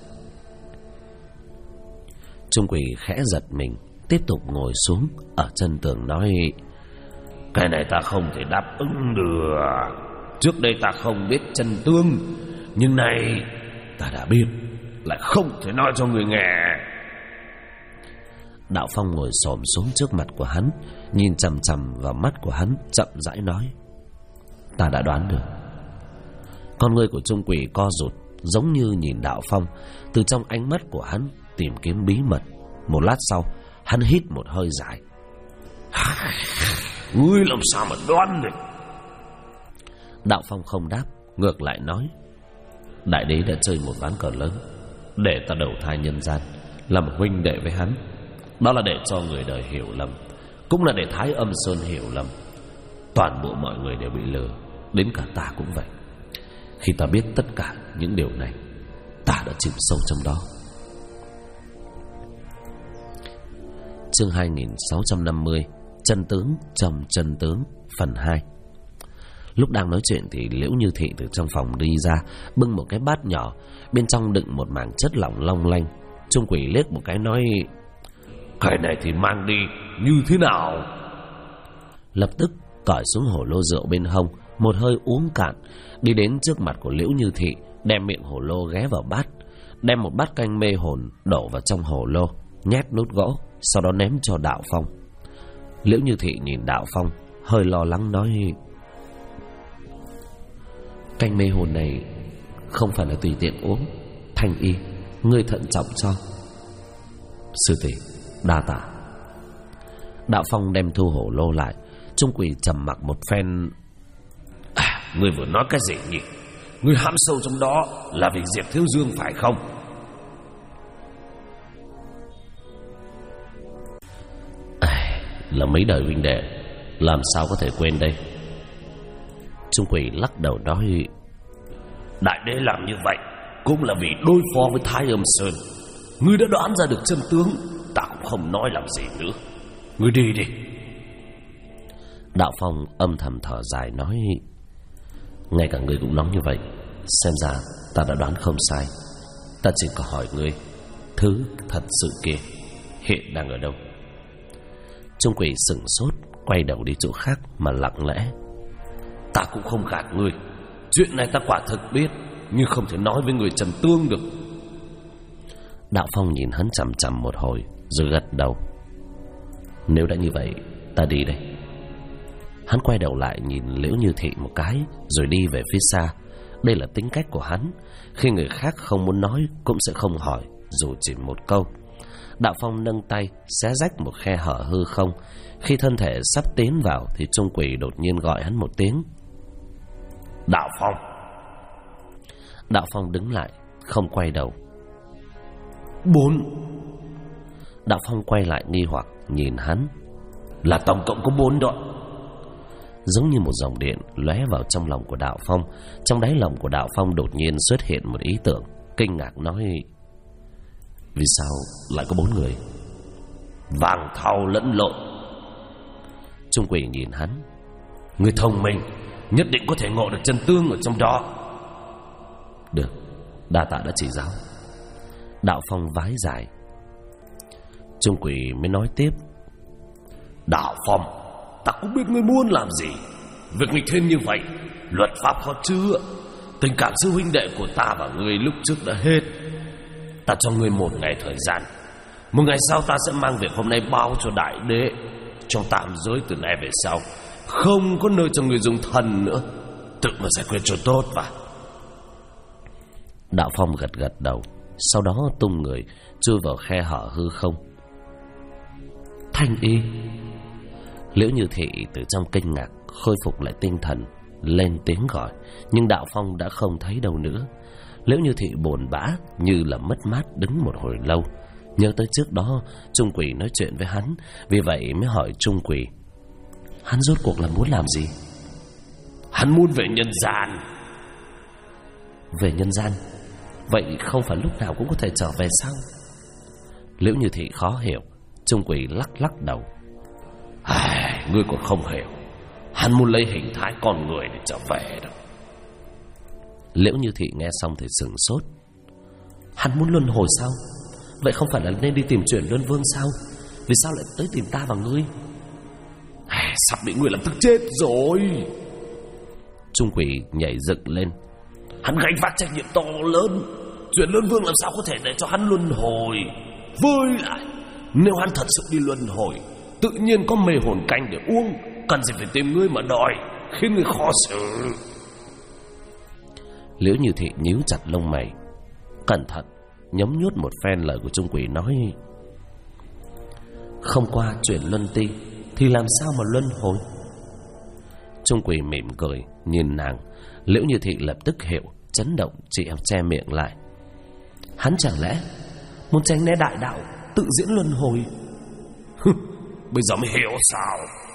Trung Quỷ khẽ giật mình, tiếp tục ngồi xuống ở chân tường nói: cái này ta không thể đáp ứng được. Trước đây ta không biết chân tướng, nhưng nay ta đã biết, lại không thể nói cho người nghe. Đạo Phong ngồi xổm xuống trước mặt của hắn, nhìn chằm chằm vào mắt của hắn, chậm rãi nói: ta đã đoán được. Con ngươi của Trung Quỷ co rụt, giống như nhìn Đạo Phong, từ trong ánh mắt của hắn tìm kiếm bí mật. Một lát sau, hắn hít một hơi dài: ngươi làm sao mà đoán được? Đạo Phong không đáp, ngược lại nói: đại đế đã chơi một ván cờ lớn, để ta đầu thai nhân gian, làm huynh đệ với hắn. Đó là để cho người đời hiểu lầm, cũng là để Thái Âm Sơn hiểu lầm. Toàn bộ mọi người đều bị lừa, đến cả ta cũng vậy. Khi ta biết tất cả những điều này, ta đã chìm sâu trong đó. Chương 2650: Chân tướng trong chân tướng, phần 2. Lúc đang nói chuyện thì Liễu Như Thị từ trong phòng đi ra, bưng một cái bát nhỏ, bên trong đựng một mảng chất lỏng long lanh. Trung Quỷ liếc một cái nói: cái này thì mang đi như thế nào? Lập tức cởi xuống hổ lô rượu bên hông, một hơi uống cạn, đi đến trước mặt của Liễu Như Thị, đem miệng hổ lô ghé vào bát, đem một bát canh mê hồn đổ vào trong hổ lô, nhét nút gỗ, sau đó ném cho Đạo Phong. Liễu Như Thị nhìn Đạo Phong, hơi lo lắng nói: canh mê hồn này không phải là tùy tiện uống, Thanh y, ngươi thận trọng cho. Sư tỷ, đa tạ. Đạo Phong đem thu hổ lô lại. Trung Quỷ trầm mặc một phen: ngươi vừa nói cái gì nhỉ? Ngươi hãm sâu trong đó là vì Diệp Thiếu Dương phải không? Là mấy đời huynh đệ, làm sao có thể quên đây? Trung Quỷ lắc đầu nói: đại đế làm như vậy cũng là vì đối phó với Thái Âm Sơn. Ngươi đã đoán ra được chân tướng, ta cũng không nói làm gì nữa. Ngươi đi đi. Đạo Phong âm thầm thở dài nói: ngay cả ngươi cũng nói như vậy, xem ra ta đã đoán không sai. Ta chỉ có hỏi ngươi, thứ thật sự kia hiện đang ở đâu? Trung Quỷ sững sốt, quay đầu đi chỗ khác mà lặng lẽ: ta cũng không gạt ngươi, chuyện này ta quả thực biết, nhưng không thể nói với người trần tương được. Đạo Phong nhìn hắn chằm chằm một hồi rồi gật đầu: nếu đã như vậy, ta đi đây. Hắn quay đầu lại nhìn Liễu Như Thị một cái rồi đi về phía xa. Đây là tính cách của hắn, khi người khác không muốn nói cũng sẽ không hỏi, dù chỉ một câu. Đạo Phong nâng tay xé rách một khe hở hư không. Khi thân thể sắp tiến vào thì Trung Quỷ đột nhiên gọi hắn một tiếng. Đạo Phong. Đạo Phong đứng lại, không quay đầu. 4. Đạo Phong quay lại nghi hoặc nhìn hắn. Là tổng cộng có 4 đoạn. Giống như một dòng điện lóe vào trong lòng của Đạo Phong. Trong đáy lòng của Đạo Phong đột nhiên xuất hiện một ý tưởng, kinh ngạc nói: vì sao lại có 4 người? Vàng thau lẫn lộn. Trung Quỷ nhìn hắn. Người thông minh, nhất định có thể ngộ được chân tương ở trong đó. Được, đa tạ đã chỉ giáo. Đạo Phong vái dài. Trung Quỷ mới nói tiếp. Đạo Phong, ta cũng biết ngươi muốn làm gì. Việc nghịch thiên như vậy, luật pháp khó chữa. Tình cảm sư huynh đệ của ta và ngươi lúc trước đã hết. Ta cho ngươi 1 ngày thời gian. 1 ngày sau ta sẽ mang việc hôm nay báo cho đại đế. Trong tam giới từ nay về sau, không có nơi cho người dùng thần nữa. Tự mà giải quyết cho tốt vào. Đạo Phong gật gật đầu, sau đó tung người chui vào khe hở hư không. Thanh y. Liễu Như Thị từ trong kinh ngạc khôi phục lại tinh thần, lên tiếng gọi, nhưng Đạo Phong đã không thấy đâu nữa. Liễu Như Thị buồn bã như là mất mát đứng một hồi lâu. Nhớ tới trước đó Trung Quỷ nói chuyện với hắn, vì vậy mới hỏi Trung Quỷ: hắn rốt cuộc là muốn làm gì? Hắn muốn về nhân gian. Về nhân gian? Vậy không phải lúc nào cũng có thể trở về sao? Liễu Như Thị khó hiểu. Trung Quỷ lắc lắc đầu. Ngươi còn không hiểu. Hắn muốn lấy hình thái con người để trở về đâu. Liễu Như Thị nghe xong thì sửng sốt. Hắn muốn luân hồi sao? Vậy không phải là nên đi tìm Chuyển Luân Vương sao? Vì sao lại tới tìm ta và ngươi? Sắp bị ngươi làm tức chết rồi. Trung Quỷ nhảy dựng lên. Hắn gánh vác trách nhiệm to lớn. Chuyển Luân Vương làm sao có thể để cho hắn luân hồi? Với lại, nếu hắn thật sự đi luân hồi, tự nhiên có mê hồn canh để uống, cần gì phải tìm ngươi mà đòi, khiến ngươi khó xử. Liễu Như Thị nhíu chặt lông mày, cẩn thận nhấm nhuốt một phen lời của Trung Quỷ nói: không qua Chuyển Luân Ti thì làm sao mà luân hồi? Trung Quỷ mỉm cười nhìn nàng. Liễu Như Thị lập tức hiểu, chấn động chị em che miệng lại. Hắn chẳng lẽ muốn tránh né đại đạo, tự diễn luân hồi? Bây giờ mới hiểu sao?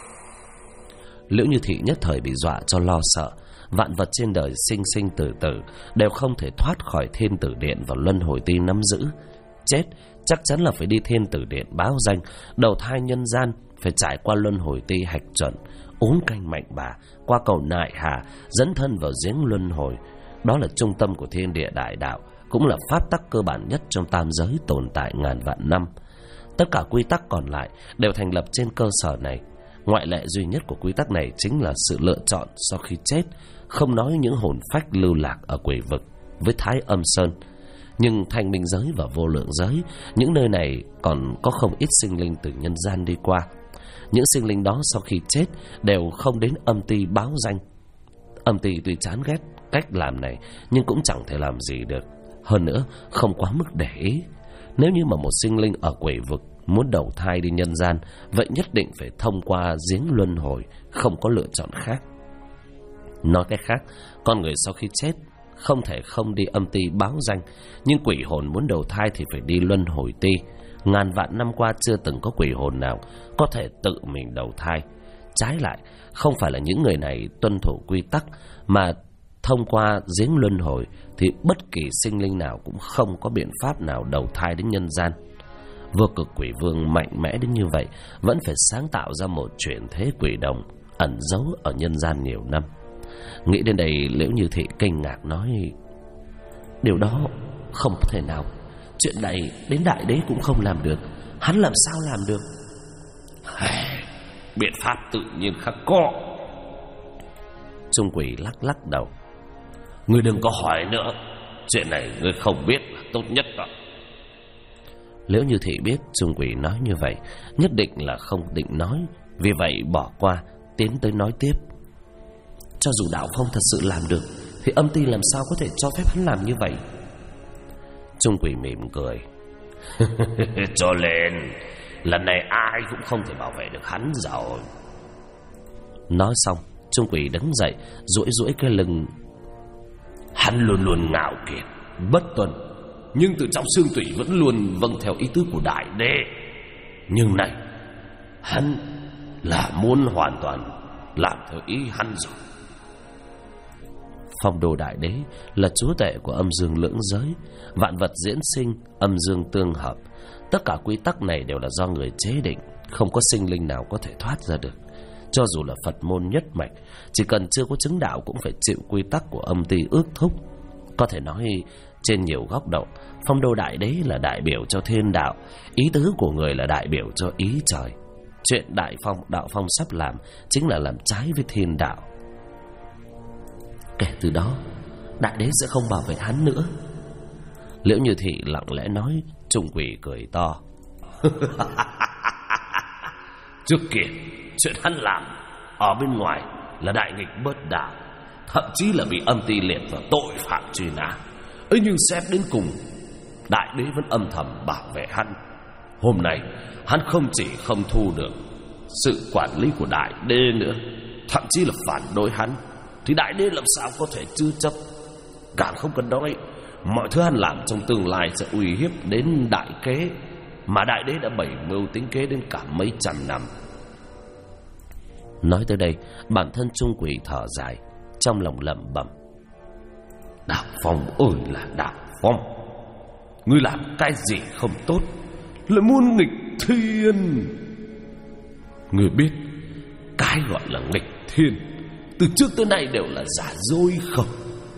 Liễu Như Thị nhất thời bị dọa cho lo sợ. Vạn vật trên đời sinh sinh tử tử đều không thể thoát khỏi Thiên Tử Điện và Luân Hồi Ti nắm giữ. Chết chắc chắn là phải đi Thiên Tử Điện báo danh, đầu thai nhân gian, phải trải qua Luân Hồi Ti hạch chuẩn, uống canh mạnh bà, qua cầu nại hà, dẫn thân vào giếng luân hồi. Đó là trung tâm của thiên địa đại đạo, cũng là pháp tắc cơ bản nhất trong tam giới tồn tại ngàn vạn năm. Tất cả quy tắc còn lại đều thành lập trên cơ sở này. Ngoại lệ duy nhất của quy tắc này chính là sự lựa chọn sau khi chết, không nói những hồn phách lưu lạc ở quỷ vực với Thái Âm Sơn. Nhưng Thanh Minh giới và Vô Lượng giới, những nơi này còn có không ít sinh linh từ nhân gian đi qua. Những sinh linh đó sau khi chết đều không đến âm ty báo danh. Âm ty tuy chán ghét cách làm này, nhưng cũng chẳng thể làm gì được. Hơn nữa không quá mức để ý. Nếu như mà một sinh linh ở quỷ vực muốn đầu thai đi nhân gian, vậy nhất định phải thông qua giếng luân hồi, không có lựa chọn khác. Nói cách khác, con người sau khi chết không thể không đi âm ty báo danh, nhưng quỷ hồn muốn đầu thai thì phải đi luân hồi ti. Ngàn vạn năm qua chưa từng có quỷ hồn nào có thể tự mình đầu thai. Trái lại, không phải là những người này tuân thủ quy tắc, mà thông qua giếng luân hồi thì bất kỳ sinh linh nào cũng không có biện pháp nào đầu thai đến nhân gian. Vô Cực Quỷ Vương mạnh mẽ đến như vậy vẫn phải sáng tạo ra một chuyển thế quỷ đồng ẩn giấu ở nhân gian nhiều năm. Nghĩ đến đây, Liễu Như Thị kinh ngạc nói: điều đó không thể nào. Chuyện này đến đại đế cũng không làm được, hắn làm sao làm được? Biện pháp tự nhiên khắc có. Trung Quỷ lắc lắc đầu. Ngươi đừng có hỏi nữa, chuyện này ngươi không biết là tốt nhất đó. Liễu Như Thị biết Trung Quỷ nói như vậy nhất định là không định nói, vì vậy bỏ qua, tiến tới nói tiếp. Cho dù Đạo Phong thật sự làm được thì âm ty làm sao có thể cho phép hắn làm như vậy? Trung Quỷ mỉm cười. Cho nên lần này ai cũng không thể bảo vệ được hắn rồi. Nói xong, Trung Quỷ đứng dậy, duỗi cái lưng. Hắn luôn luôn ngạo kiệt, bất tuân, nhưng từ trong xương tủy vẫn luôn vâng theo ý tứ của Đại Đế. Nhưng này, hắn là muốn hoàn toàn làm theo ý hắn rồi. Phong Đô Đại Đế là chúa tể của âm dương lưỡng giới, vạn vật diễn sinh, âm dương tương hợp. Tất cả quy tắc này đều là do người chế định, không có sinh linh nào có thể thoát ra được. Cho dù là Phật môn nhất mạch, chỉ cần chưa có chứng đạo cũng phải chịu quy tắc của âm ty ước thúc. Có thể nói trên nhiều góc độ, Phong Đô Đại Đế là đại biểu cho thiên đạo, ý tứ của người là đại biểu cho ý trời. Chuyện Đạo Phong sắp làm chính là làm trái với thiên đạo. Kể từ đó, Đại Đế sẽ không bảo vệ hắn nữa. Liễu Như Thị lặng lẽ nói. Trung Quỷ cười to. Trước kia chuyện hắn làm ở bên ngoài là đại nghịch bất đạo, thậm chí là bị âm ty liệt vào tội phạm truy nã. ấy nhưng xét đến cùng, Đại Đế vẫn âm thầm bảo vệ hắn. Hôm nay hắn không chỉ không thu được sự quản lý của Đại Đế nữa, thậm chí là phản đối hắn, thì Đại Đế làm sao có thể chứa chấp. Càng không cần nói, mọi thứ hắn làm trong tương lai sẽ uy hiếp đến đại kế mà Đại Đế đã bày mưu tính kế đến cả mấy trăm năm. Nói tới đây, bản thân Trung Quỷ thở dài, trong lòng lẩm bẩm. Đạo Phong ơi là Đạo Phong, ngươi làm cái gì không tốt lại muốn nghịch thiên. Ngươi biết cái gọi là nghịch thiên từ trước tới nay đều là giả dối không?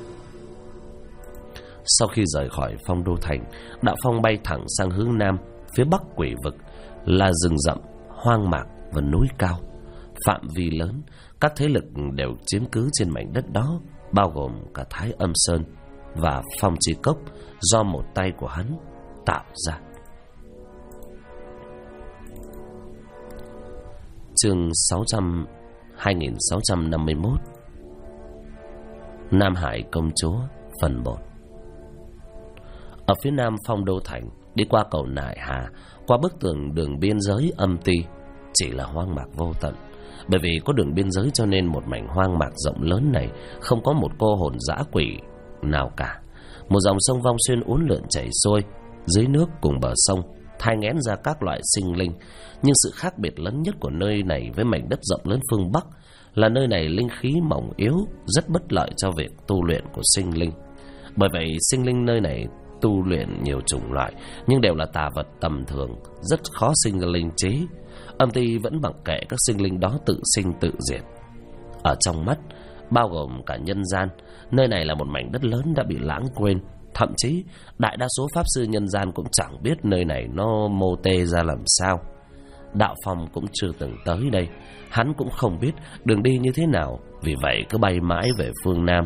Sau khi rời khỏi Phong Đô Thành, Đạo Phong bay thẳng sang hướng nam. Phía bắc Quỷ Vực là rừng rậm, hoang mạc và núi cao, phạm vi lớn. Các thế lực đều chiếm cứ trên mảnh đất đó, bao gồm cả Thái Âm Sơn và Phong Chi Cốc do một tay của hắn tạo ra. Chương 2651 Nam Hải Công Chúa phần 1. Ở phía nam Phong Đô Thành, đi qua cầu Nại Hà, qua bức tường đường biên giới âm ty, chỉ là hoang mạc vô tận. Bởi vì có đường biên giới cho nên một mảnh hoang mạc rộng lớn này không có một cô hồn dã quỷ nào cả. Một dòng sông Vong Xuyên uốn lượn chảy xuôi, dưới nước cùng bờ sông thai nghén ra các loại sinh linh. Nhưng sự khác biệt lớn nhất của nơi này với mảnh đất rộng lớn phương Bắc là nơi này linh khí mỏng yếu, rất bất lợi cho việc tu luyện của sinh linh. Bởi vậy sinh linh nơi này tu luyện nhiều chủng loại, nhưng đều là tà vật tầm thường, rất khó sinh ra linh trí. Âm ty vẫn mặc kệ các sinh linh đó tự sinh tự diệt. Ở trong mắt, bao gồm cả nhân gian, nơi này là một mảnh đất lớn đã bị lãng quên. Thậm chí đại đa số pháp sư nhân gian cũng chẳng biết nơi này nó mô tê ra làm sao. Đạo Phong cũng chưa từng tới đây, hắn cũng không biết đường đi như thế nào, vì vậy cứ bay mãi về phương Nam.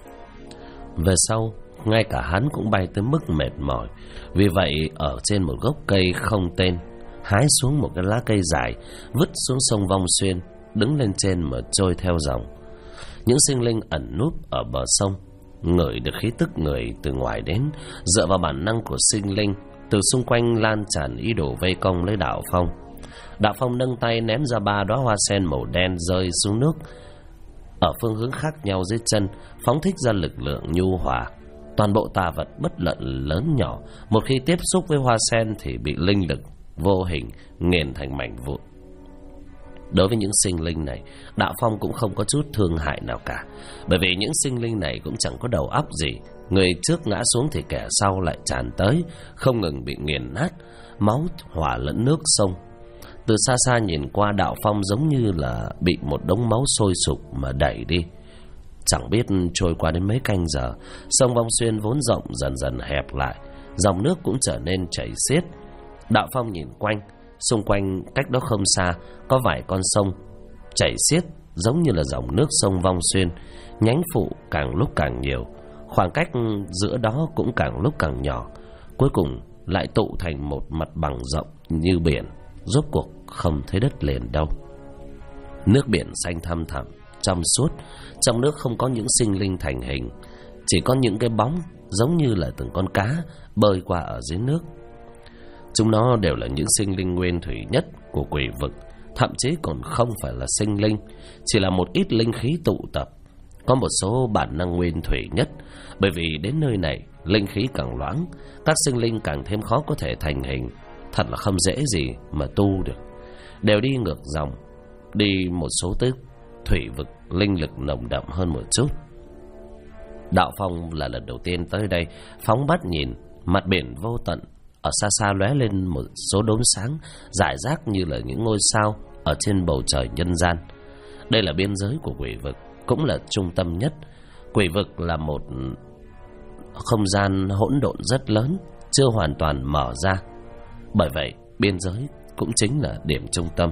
Về sau, ngay cả hắn cũng bay tới mức mệt mỏi. Vì vậy ở trên một gốc cây không tên, hái xuống một cái lá cây dài, vứt xuống sông Vong Xuyên, đứng lên trên mà trôi theo dòng. Những sinh linh ẩn núp ở bờ sông ngửi được khí tức người từ ngoài đến, dựa vào bản năng của sinh linh, từ xung quanh lan tràn ý đồ vây công lấy Đạo Phong. Đạo Phong nâng tay ném ra 3 đóa hoa sen màu đen rơi xuống nước ở phương hướng khác nhau dưới chân, phóng thích ra lực lượng nhu hòa. Toàn bộ tà vật bất luận lớn nhỏ, một khi tiếp xúc với hoa sen thì bị linh lực vô hình nghiền thành mảnh vụn. Đối với những sinh linh này, Đạo Phong cũng không có chút thương hại nào cả, bởi vì những sinh linh này cũng chẳng có đầu óc gì. Người trước ngã xuống thì kẻ sau lại tràn tới, không ngừng bị nghiền nát, máu hòa lẫn nước sông. Từ xa xa nhìn qua, Đạo Phong giống như là bị một đống máu sôi sục mà đẩy đi. Chẳng biết trôi qua đến mấy canh giờ, sông Vong Xuyên vốn rộng dần dần hẹp lại, dòng nước cũng trở nên chảy xiết. Đạo Phong nhìn quanh, xung quanh cách đó không xa có vài con sông chảy xiết giống như là dòng nước sông Vong Xuyên, nhánh phụ càng lúc càng nhiều, khoảng cách giữa đó cũng càng lúc càng nhỏ, cuối cùng lại tụ thành một mặt bằng rộng như biển, rốt cuộc không thấy đất liền đâu. Nước biển xanh thăm thẳm, trong suốt. Trong nước không có những sinh linh thành hình, chỉ có những cái bóng giống như là từng con cá bơi qua ở dưới nước. Chúng nó đều là những sinh linh nguyên thủy nhất của quỷ vực, thậm chí còn không phải là sinh linh, chỉ là một ít linh khí tụ tập. Có một số bản năng nguyên thủy nhất, bởi vì đến nơi này linh khí càng loãng, các sinh linh càng thêm khó có thể thành hình. Thật là không dễ gì mà tu được. Đều đi ngược dòng, đi một số tới thủy vực linh lực nồng đậm hơn một chút. Đạo Phong là lần đầu tiên tới đây, phóng mắt nhìn mặt biển vô tận. Ở xa xa lóe lên một số đốm sáng rải rác như là những ngôi sao ở trên bầu trời nhân gian. Đây là biên giới của quỷ vực, cũng là trung tâm nhất. Quỷ vực là một không gian hỗn độn rất lớn, chưa hoàn toàn mở ra. Bởi vậy biên giới cũng chính là điểm trung tâm.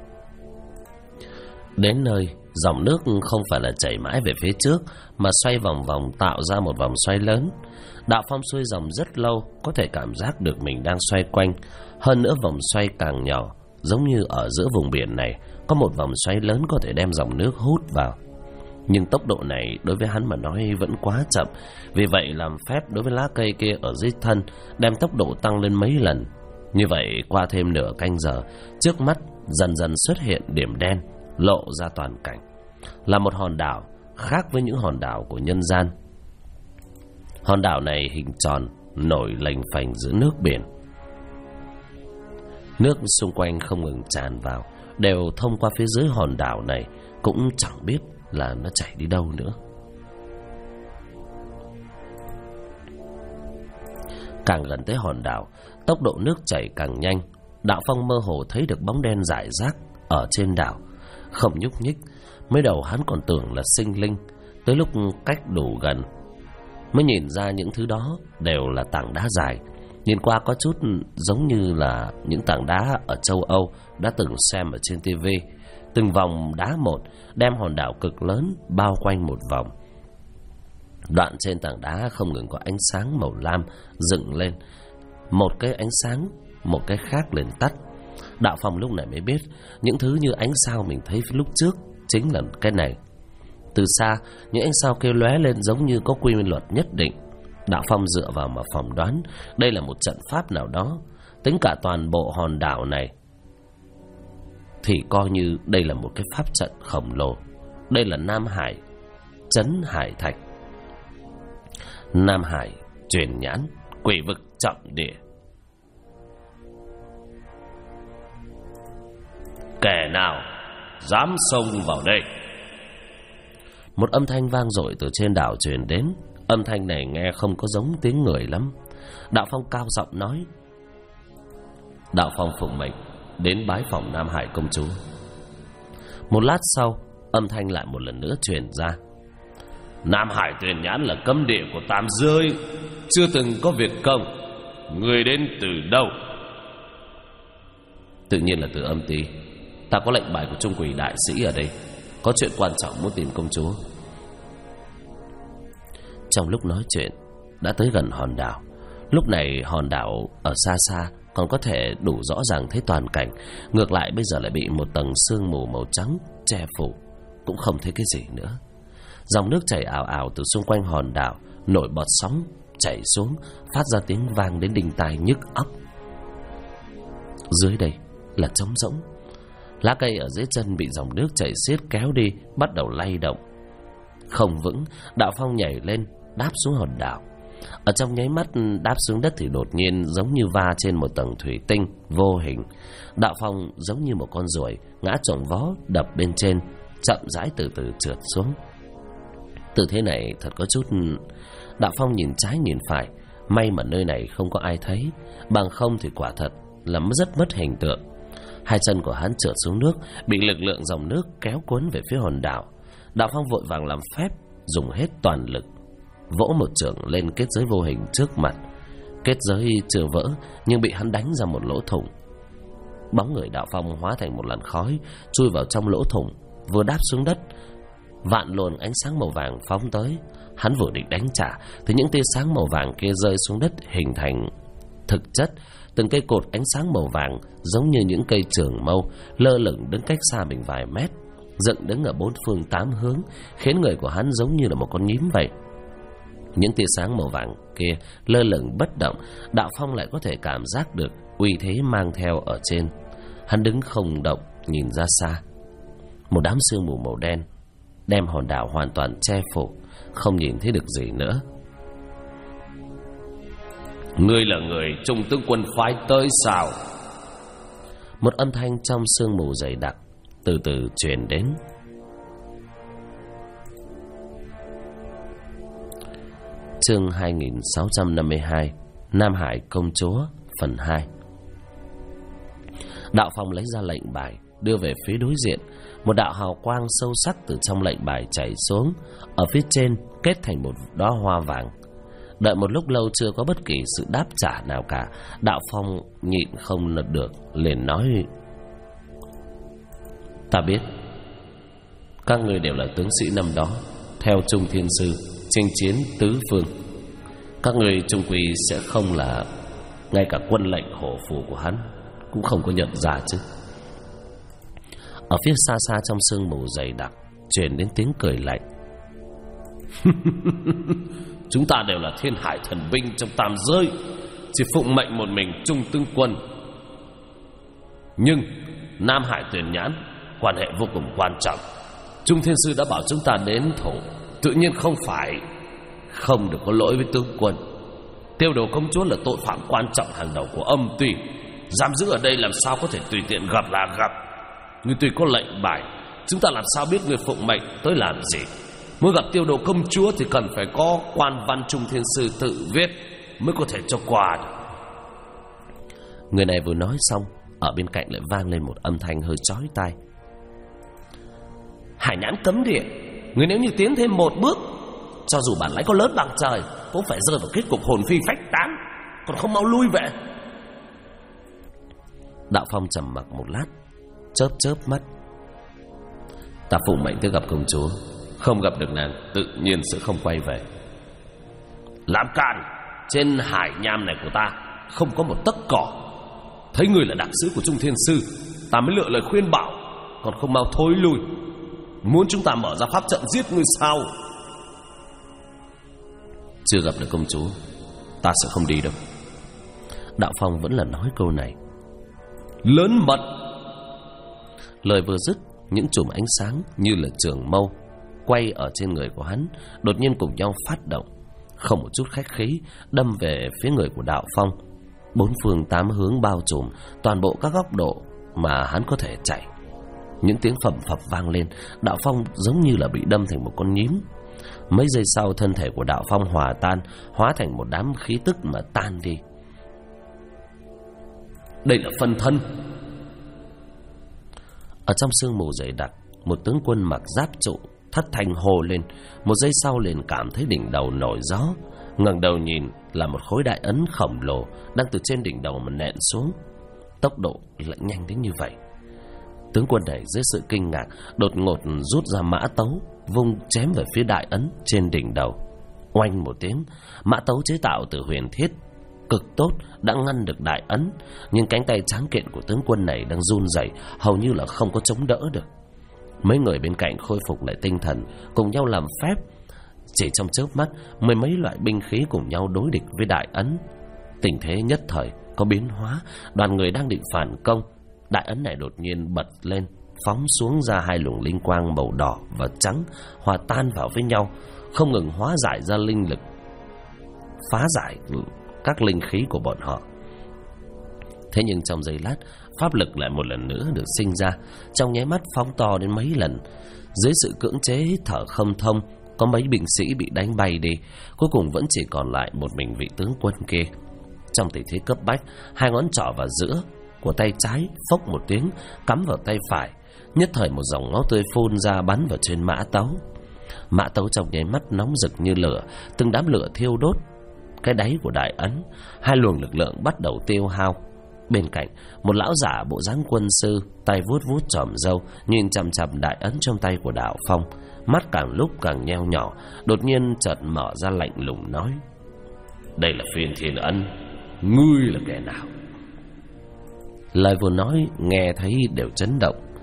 Đến nơi, dòng nước không phải là chảy mãi về phía trước, mà xoay vòng vòng tạo ra một vòng xoay lớn. Đạo Phong xuôi dòng rất lâu, có thể cảm giác được mình đang xoay quanh. Hơn nữa vòng xoay càng nhỏ, giống như ở giữa vùng biển này có một vòng xoay lớn có thể đem dòng nước hút vào. Nhưng tốc độ này đối với hắn mà nói vẫn quá chậm. Vì vậy làm phép đối với lá cây kia ở dưới thân, đem tốc độ tăng lên mấy lần. Như vậy qua thêm nửa canh giờ, trước mắt dần dần xuất hiện điểm đen, lộ ra toàn cảnh. Là một hòn đảo khác với những hòn đảo của nhân gian. Hòn đảo này hình tròn, nổi lềnh phềnh giữa nước biển. Nước xung quanh không ngừng tràn vào, đều thông qua phía dưới hòn đảo này, cũng chẳng biết là nó chảy đi đâu nữa. Càng gần tới hòn đảo, tốc độ nước chảy càng nhanh. Đạo Phong mơ hồ thấy được bóng đen rải rác ở trên đảo, không nhúc nhích. Mới đầu hắn còn tưởng là sinh linh, tới lúc cách đủ gần mới nhìn ra những thứ đó đều là tảng đá dài. Nhìn qua có chút giống như là những tảng đá ở châu Âu đã từng xem ở trên TV. Từng vòng đá một đem hòn đảo cực lớn bao quanh một vòng. Đoạn trên tảng đá không ngừng có ánh sáng màu lam dựng lên, một cái ánh sáng, một cái khác liền tắt. Đạo Phong lúc này mới biết những thứ như ánh sao mình thấy lúc trước chính là cái này. Từ xa, những ánh sao kia lóe lên giống như có quy luật nhất định. Đạo Phong dựa vào mà phỏng đoán đây là một trận pháp nào đó. Tính cả toàn bộ hòn đảo này thì coi như đây là một cái pháp trận khổng lồ. Đây là Nam Hải Trấn Hải Thạch, Nam Hải Truyền Nhãn, quỷ vực trọng địa. Kẻ nào dám xông vào đây? Một âm thanh vang dội từ trên đảo truyền đến. Âm thanh này nghe không có giống tiếng người lắm. Đạo Phong cao giọng nói: Đạo Phong phụng mệnh đến bái phỏng Nam Hải công chúa. Một lát sau, âm thanh lại một lần nữa truyền ra: Nam Hải Truyền Nhãn là cấm địa của tam giới, chưa từng có việc công. Người đến từ đâu? Tự nhiên là từ Âm Ty. Ta có lệnh bài của Trung Quỷ đại sĩ ở đây, có chuyện quan trọng muốn tìm công chúa. Trong lúc nói chuyện, đã tới gần hòn đảo. Lúc này hòn đảo ở xa xa còn có thể đủ rõ ràng thấy toàn cảnh. Ngược lại bây giờ lại bị một tầng sương mù màu trắng che phủ, cũng không thấy cái gì nữa. Dòng nước chảy ào ào từ xung quanh hòn đảo, nổi bọt sóng chảy xuống, phát ra tiếng vang đến đinh tai nhức óc. Dưới đây là trống rỗng. Lá cây ở dưới chân bị dòng nước chảy xiết kéo đi, bắt đầu lay động. Không vững, Đạo Phong nhảy lên, đáp xuống hòn đảo. Ở trong nháy mắt đáp xuống đất thì đột nhiên giống như va trên một tầng thủy tinh vô hình. Đạo Phong giống như một con ruồi ngã chồng vó đập bên trên, chậm rãi từ từ trượt xuống. Tư thế này thật có chút. Đạo Phong nhìn trái nhìn phải, may mà nơi này không có ai thấy, bằng không thì quả thật là rất mất hình tượng. Hai chân của hắn trượt xuống nước, bị lực lượng dòng nước kéo cuốn về phía hòn đảo. Đạo Phong vội vàng làm phép, dùng hết toàn lực, vỗ một chưởng lên kết giới vô hình trước mặt. Kết giới chưa vỡ, nhưng bị hắn đánh ra một lỗ thủng. Bóng người Đạo Phong hóa thành một làn khói, chui vào trong lỗ thủng. Vừa đáp xuống đất, vạn luồng ánh sáng màu vàng phóng tới. Hắn vừa định đánh trả thì những tia sáng màu vàng kia rơi xuống đất, hình thành thực chất từng cây cột ánh sáng màu vàng giống như những cây trường mâu lơ lửng đứng cách xa mình vài mét. dựng đứng ở bốn phương tám hướng, khiến người của hắn giống như là một con nhím vậy. Những tia sáng màu vàng kia lơ lửng bất động, Đạo Phong lại có thể cảm giác được uy thế mang theo ở trên. Hắn đứng không động, nhìn ra xa. Một đám sương mù màu đen đem hòn đảo hoàn toàn che phủ, không nhìn thấy được gì nữa. Ngươi là người Trung tướng quân phái tới sao? Một âm thanh trong sương mù dày đặc từ từ truyền đến. Chương 2652, Nam Hải công chúa, phần 2. Đạo Phong lấy ra lệnh bài, đưa về phía đối diện. Một đạo hào quang sâu sắc từ trong lệnh bài chảy xuống, ở phía trên kết thành một đóa hoa vàng. Đợi một lúc lâu chưa có bất kỳ sự đáp trả nào cả, Đạo Phong nhịn không được, liền nói: Ta biết các người đều là tướng sĩ năm đó theo Trung Thiên Sư chinh chiến tứ phương. Các người trung quy sẽ không là ngay cả quân lệnh hổ phù của hắn cũng không có nhận ra chứ. Ở phía xa xa trong sương mù dày đặc truyền đến tiếng cười lạnh. Chúng ta đều là thiên hải thần binh trong tam giới, chỉ phụng mệnh một mình Trung tướng quân. Nhưng Nam Hải Tuyển Nhãn quan hệ vô cùng quan trọng. Trung Thiên Sư đã bảo chúng ta đến thủ, tự nhiên không được có lỗi với tướng quân. Tiêu Đồ công chúa là tội phạm quan trọng hàng đầu của Âm Tùy, giam giữ ở đây làm sao có thể tùy tiện gặp là gặp. Người tuy có lệnh bài, chúng ta làm sao biết người phụng mệnh tới làm gì. Muốn gặp Tiêu Đồ công chúa thì cần phải có quan văn Trung Thiên Sư tự viết mới có thể cho qua được. Người này vừa nói xong, ở bên cạnh lại vang lên một âm thanh hơi chói tai. Hải Nhãn cấm địa, người nếu như tiến thêm một bước, cho dù bản lãnh có lớn bằng trời, cũng phải rơi vào kết cục hồn phi phách tán, còn không mau lui về. Đạo Phong trầm mặc một lát, chớp mắt. Ta phụng mệnh tới gặp công chúa, không gặp được nàng tự nhiên sẽ không quay về. Làm càn, trên hải nham này của ta không có một tấc cỏ. Thấy người là đặc sứ của Trung Thiên Sư, ta mới lựa lời khuyên bảo, còn không mau thối lui. Muốn chúng ta mở ra pháp trận giết ngươi sao? Chưa gặp được công chúa, ta sẽ không đi đâu. Đạo Phong vẫn là nói câu này. Lớn mật. Lời vừa dứt, những chùm ánh sáng như là trường mâu quay ở trên người của hắn đột nhiên cùng nhau phát động, không một chút khách khí đâm về phía người của Đạo Phong. Bốn phương tám hướng bao trùm toàn bộ các góc độ mà hắn có thể chạy. Những tiếng phập phập vang lên, Đạo Phong giống như là bị đâm thành một con nhím. Mấy giây sau, thân thể của Đạo Phong hòa tan, hóa thành một đám khí tức mà tan đi. Đây là phân thân. Ở trong sương mù dày đặc, một tướng quân mặc giáp trụ thất thanh hô lên. Một giây sau liền cảm thấy đỉnh đầu nổi gió, ngẩng đầu nhìn là một khối đại ấn khổng lồ đang từ trên đỉnh đầu mà nện xuống. Tốc độ lại nhanh đến như vậy. Tướng quân này dưới sự kinh ngạc đột ngột rút ra mã tấu, vung chém về phía đại ấn trên đỉnh đầu. Oanh một tiếng, mã tấu chế tạo từ huyền thiết cực tốt đã ngăn được đại ấn, nhưng cánh tay tráng kiện của tướng quân này đang run rẩy, hầu như là không có chống đỡ được. Mấy người bên cạnh khôi phục lại tinh thần, cùng nhau làm phép. Chỉ trong chớp mắt, mười mấy loại binh khí cùng nhau đối địch với đại ấn. Tình thế nhất thời có biến hóa. Đoàn người đang định phản công, đại ấn này đột nhiên bật lên, phóng xuống ra hai luồng linh quang màu đỏ và trắng, hòa tan vào với nhau, không ngừng hóa giải ra linh lực, phá giải các linh khí của bọn họ. Thế nhưng trong giây lát, pháp lực lại một lần nữa được sinh ra, trong nháy mắt phóng to đến mấy lần. Dưới sự cưỡng chế thở không thông, có mấy binh sĩ bị đánh bay đi, cuối cùng vẫn chỉ còn lại một mình vị tướng quân kia. Trong tình thế cấp bách, hai ngón trỏ vào giữa của tay trái phốc một tiếng cắm vào tay phải, nhất thời một dòng máu tươi phun ra bắn vào trên mã tấu. Mã tấu trong nháy mắt nóng rực như lửa, từng đám lửa thiêu đốt cái đáy của đại ấn. Hai luồng lực lượng bắt đầu tiêu hao. Bên cạnh, một lão giả bộ dáng quân sư, tay vuốt vuốt chòm râu, nhìn chằm chằm đại ấn trong tay của Đạo Phong, mắt càng lúc càng nheo nhỏ. Đột nhiên chợt mở ra lạnh lùng nói: Đây là Phiên Thiên Ấn, ngươi là kẻ nào? Lời vừa nói nghe thấy đều chấn động.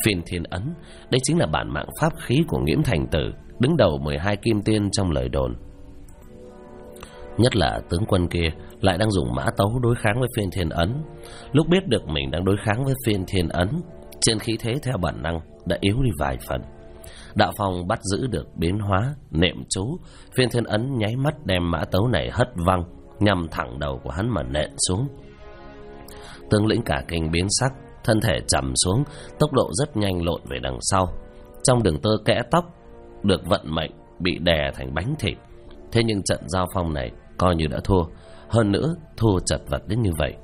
Phiên Thiên Ấn, đây chính là bản mạng pháp khí của Nghiễm Thành Tử, đứng đầu 12 kim tiên trong lời đồn. Nhất là tướng quân kia lại đang dùng mã tấu đối kháng với Phiên Thiên Ấn. Lúc biết được mình đang đối kháng với Phiên Thiên Ấn, trên khí thế theo bản năng đã yếu đi vài phần. Đạo Phong bắt giữ được biến hóa, niệm chú, Phiên Thiên Ấn nháy mắt đem mã tấu này hất văng, nhằm thẳng đầu của hắn mà nện xuống. Tướng lĩnh cả kinh biến sắc, thân thể trầm xuống, tốc độ rất nhanh lộn về đằng sau. Trong đường tơ kẽ tóc, được vận mệnh bị đè thành bánh thịt. Thế nhưng trận giao phong này coi như đã thua, hơn nữa thua chật vật đến như vậy.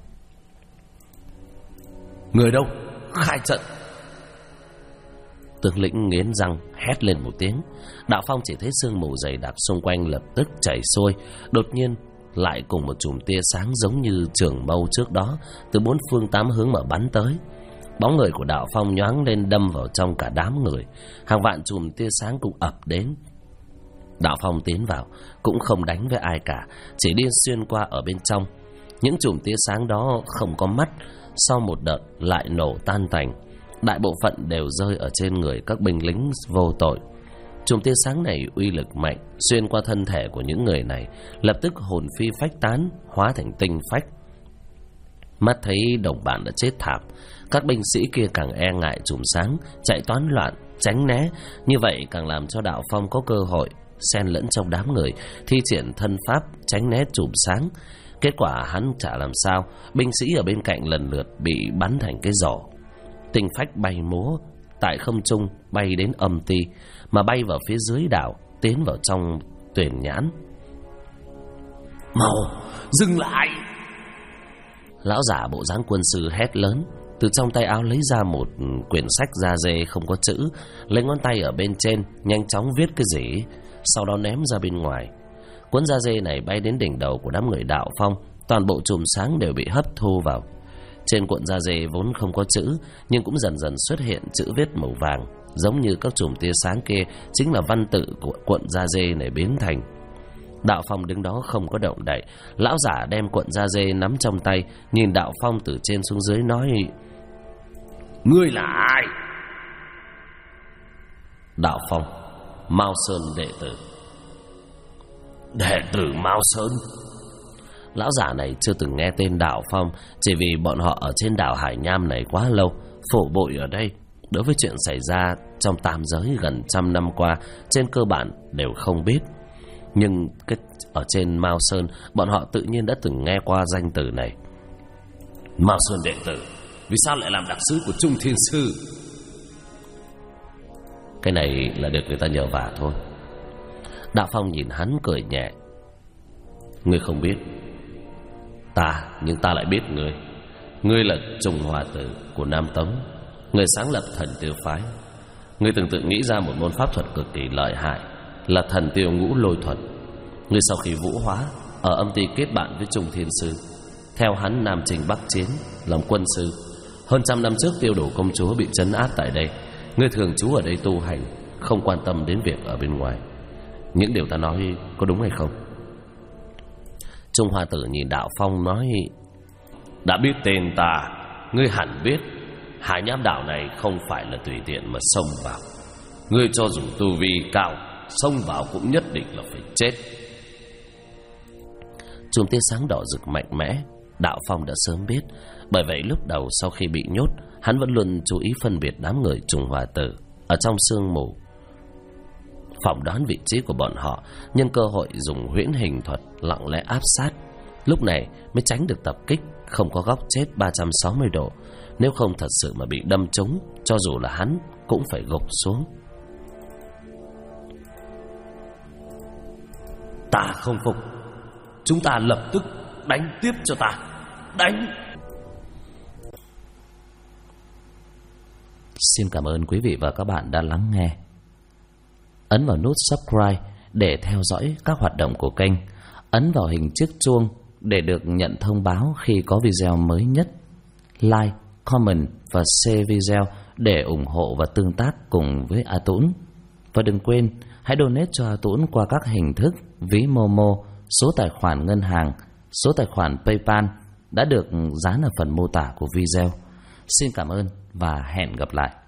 Người đâu? Khai trận! Tướng lĩnh nghiến răng hét lên một tiếng. Đạo Phong chỉ thấy sương mù dày đặc xung quanh lập tức chảy xuôi, đột nhiên lại cùng một chùm tia sáng giống như trường mâu trước đó, từ bốn phương tám hướng mà bắn tới. Bóng người của Đạo Phong nhoáng lên đâm vào trong cả đám người, hàng vạn chùm tia sáng cũng ập đến. Đạo Phong tiến vào cũng không đánh với ai cả, chỉ đi xuyên qua ở bên trong. Những chùm tia sáng đó không có mắt, sau một đợt lại nổ tan tành. Đại bộ phận đều rơi ở trên người các binh lính vô tội. Chùm tia sáng này uy lực mạnh, xuyên qua thân thể của những người này, lập tức hồn phi phách tán, hóa thành tinh phách. Mắt thấy đồng bạn đã chết thảm, các binh sĩ kia càng e ngại chùm sáng, chạy toán loạn, tránh né. Như vậy càng làm cho Đạo Phong có cơ hội xen lẫn trong đám người, thi triển thân pháp tránh né chùm sáng. Kết quả hắn chả làm sao, binh sĩ ở bên cạnh lần lượt bị bắn thành cái giỏ. Tinh phách bay múa tại không trung, bay đến âm ti, mà bay vào phía dưới đảo, tiến vào trong tuyển nhãn. Mau, dừng lại! Lão giả bộ dáng quân sư hét lớn, từ trong tay áo lấy ra một quyển sách da dê không có chữ, lấy ngón tay ở bên trên nhanh chóng viết cái gì, sau đó ném ra bên ngoài. Cuốn da dê này bay đến đỉnh đầu của đám người Đạo Phong, toàn bộ chùm sáng đều bị hấp thu vào. Trên cuộn da dê vốn không có chữ, nhưng cũng dần dần xuất hiện chữ viết màu vàng, giống như các chùm tia sáng kia chính là văn tự của cuộn da dê này biến thành. Đạo Phong đứng đó không có động đậy. Lão giả đem cuộn da dê nắm trong tay, nhìn Đạo Phong từ trên xuống dưới nói: Ngươi là ai? Đạo Phong: Mao Sơn đệ tử. Đệ tử Mao Sơn? Lão giả này chưa từng nghe tên Đạo Phong, chỉ vì bọn họ ở trên đảo Hải Nham này quá lâu, phổ bội ở đây. Đối với chuyện xảy ra trong tam giới gần 100 năm qua, trên cơ bản đều không biết. Nhưng ở trên Mao Sơn, bọn họ tự nhiên đã từng nghe qua danh từ này. Mao Sơn đệ tử, vì sao lại làm đặc sứ của Trung Thiên Sư? Cái này là được người ta nhờ vả thôi. Đạo Phong nhìn hắn cười nhẹ. Ngươi không biết ta, nhưng ta lại biết ngươi. Ngươi là Trùng Hòa Tử của Nam Tống, người sáng lập Thần Tiêu phái. Ngươi từng tự nghĩ ra một môn pháp thuật cực kỳ lợi hại, là Thần Tiêu Ngũ Lôi thuật. Ngươi sau khi vũ hóa, ở âm ty kết bạn với Trung Thiên Sư, theo hắn Nam Trình Bắc Chiến, làm quân sư. Hơn 100 năm trước Tiêu Đổ công chúa bị trấn áp tại đây. Ngươi thường trú ở đây tu hành, không quan tâm đến việc ở bên ngoài. Những điều ta nói có đúng hay không? Trung Hoa Tử nhìn Đạo Phong nói: Đã biết tên ta, ngươi hẳn biết Hải Nham đảo này không phải là tùy tiện mà xông vào. Ngươi cho dù tu vi cao, xông vào cũng nhất định là phải chết. Chùm tia sáng đỏ rực mạnh mẽ, Đạo Phong đã sớm biết. Bởi vậy lúc đầu sau khi bị nhốt, hắn vẫn luôn chú ý phân biệt đám người Trùng Hòa Tử ở trong sương mù, phỏng đoán vị trí của bọn họ, nhân cơ hội dùng huyễn hình thuật lặng lẽ áp sát. Lúc này mới tránh được tập kích, không có góc chết 360 độ. Nếu không thật sự mà bị đâm trúng, cho dù là hắn cũng phải gục xuống. Ta không phục. Chúng ta lập tức đánh tiếp cho ta. Đánh! Xin cảm ơn quý vị và các bạn đã lắng nghe. Ấn vào nút subscribe để theo dõi các hoạt động của kênh. Ấn vào hình chiếc chuông để được nhận thông báo khi có video mới nhất. Like, comment và share video để ủng hộ và tương tác cùng với A Tũng. Và đừng quên hãy donate cho A Tũng qua các hình thức ví Momo, số tài khoản ngân hàng, số tài khoản PayPal đã được dán ở phần mô tả của video. Xin cảm ơn và hẹn gặp lại.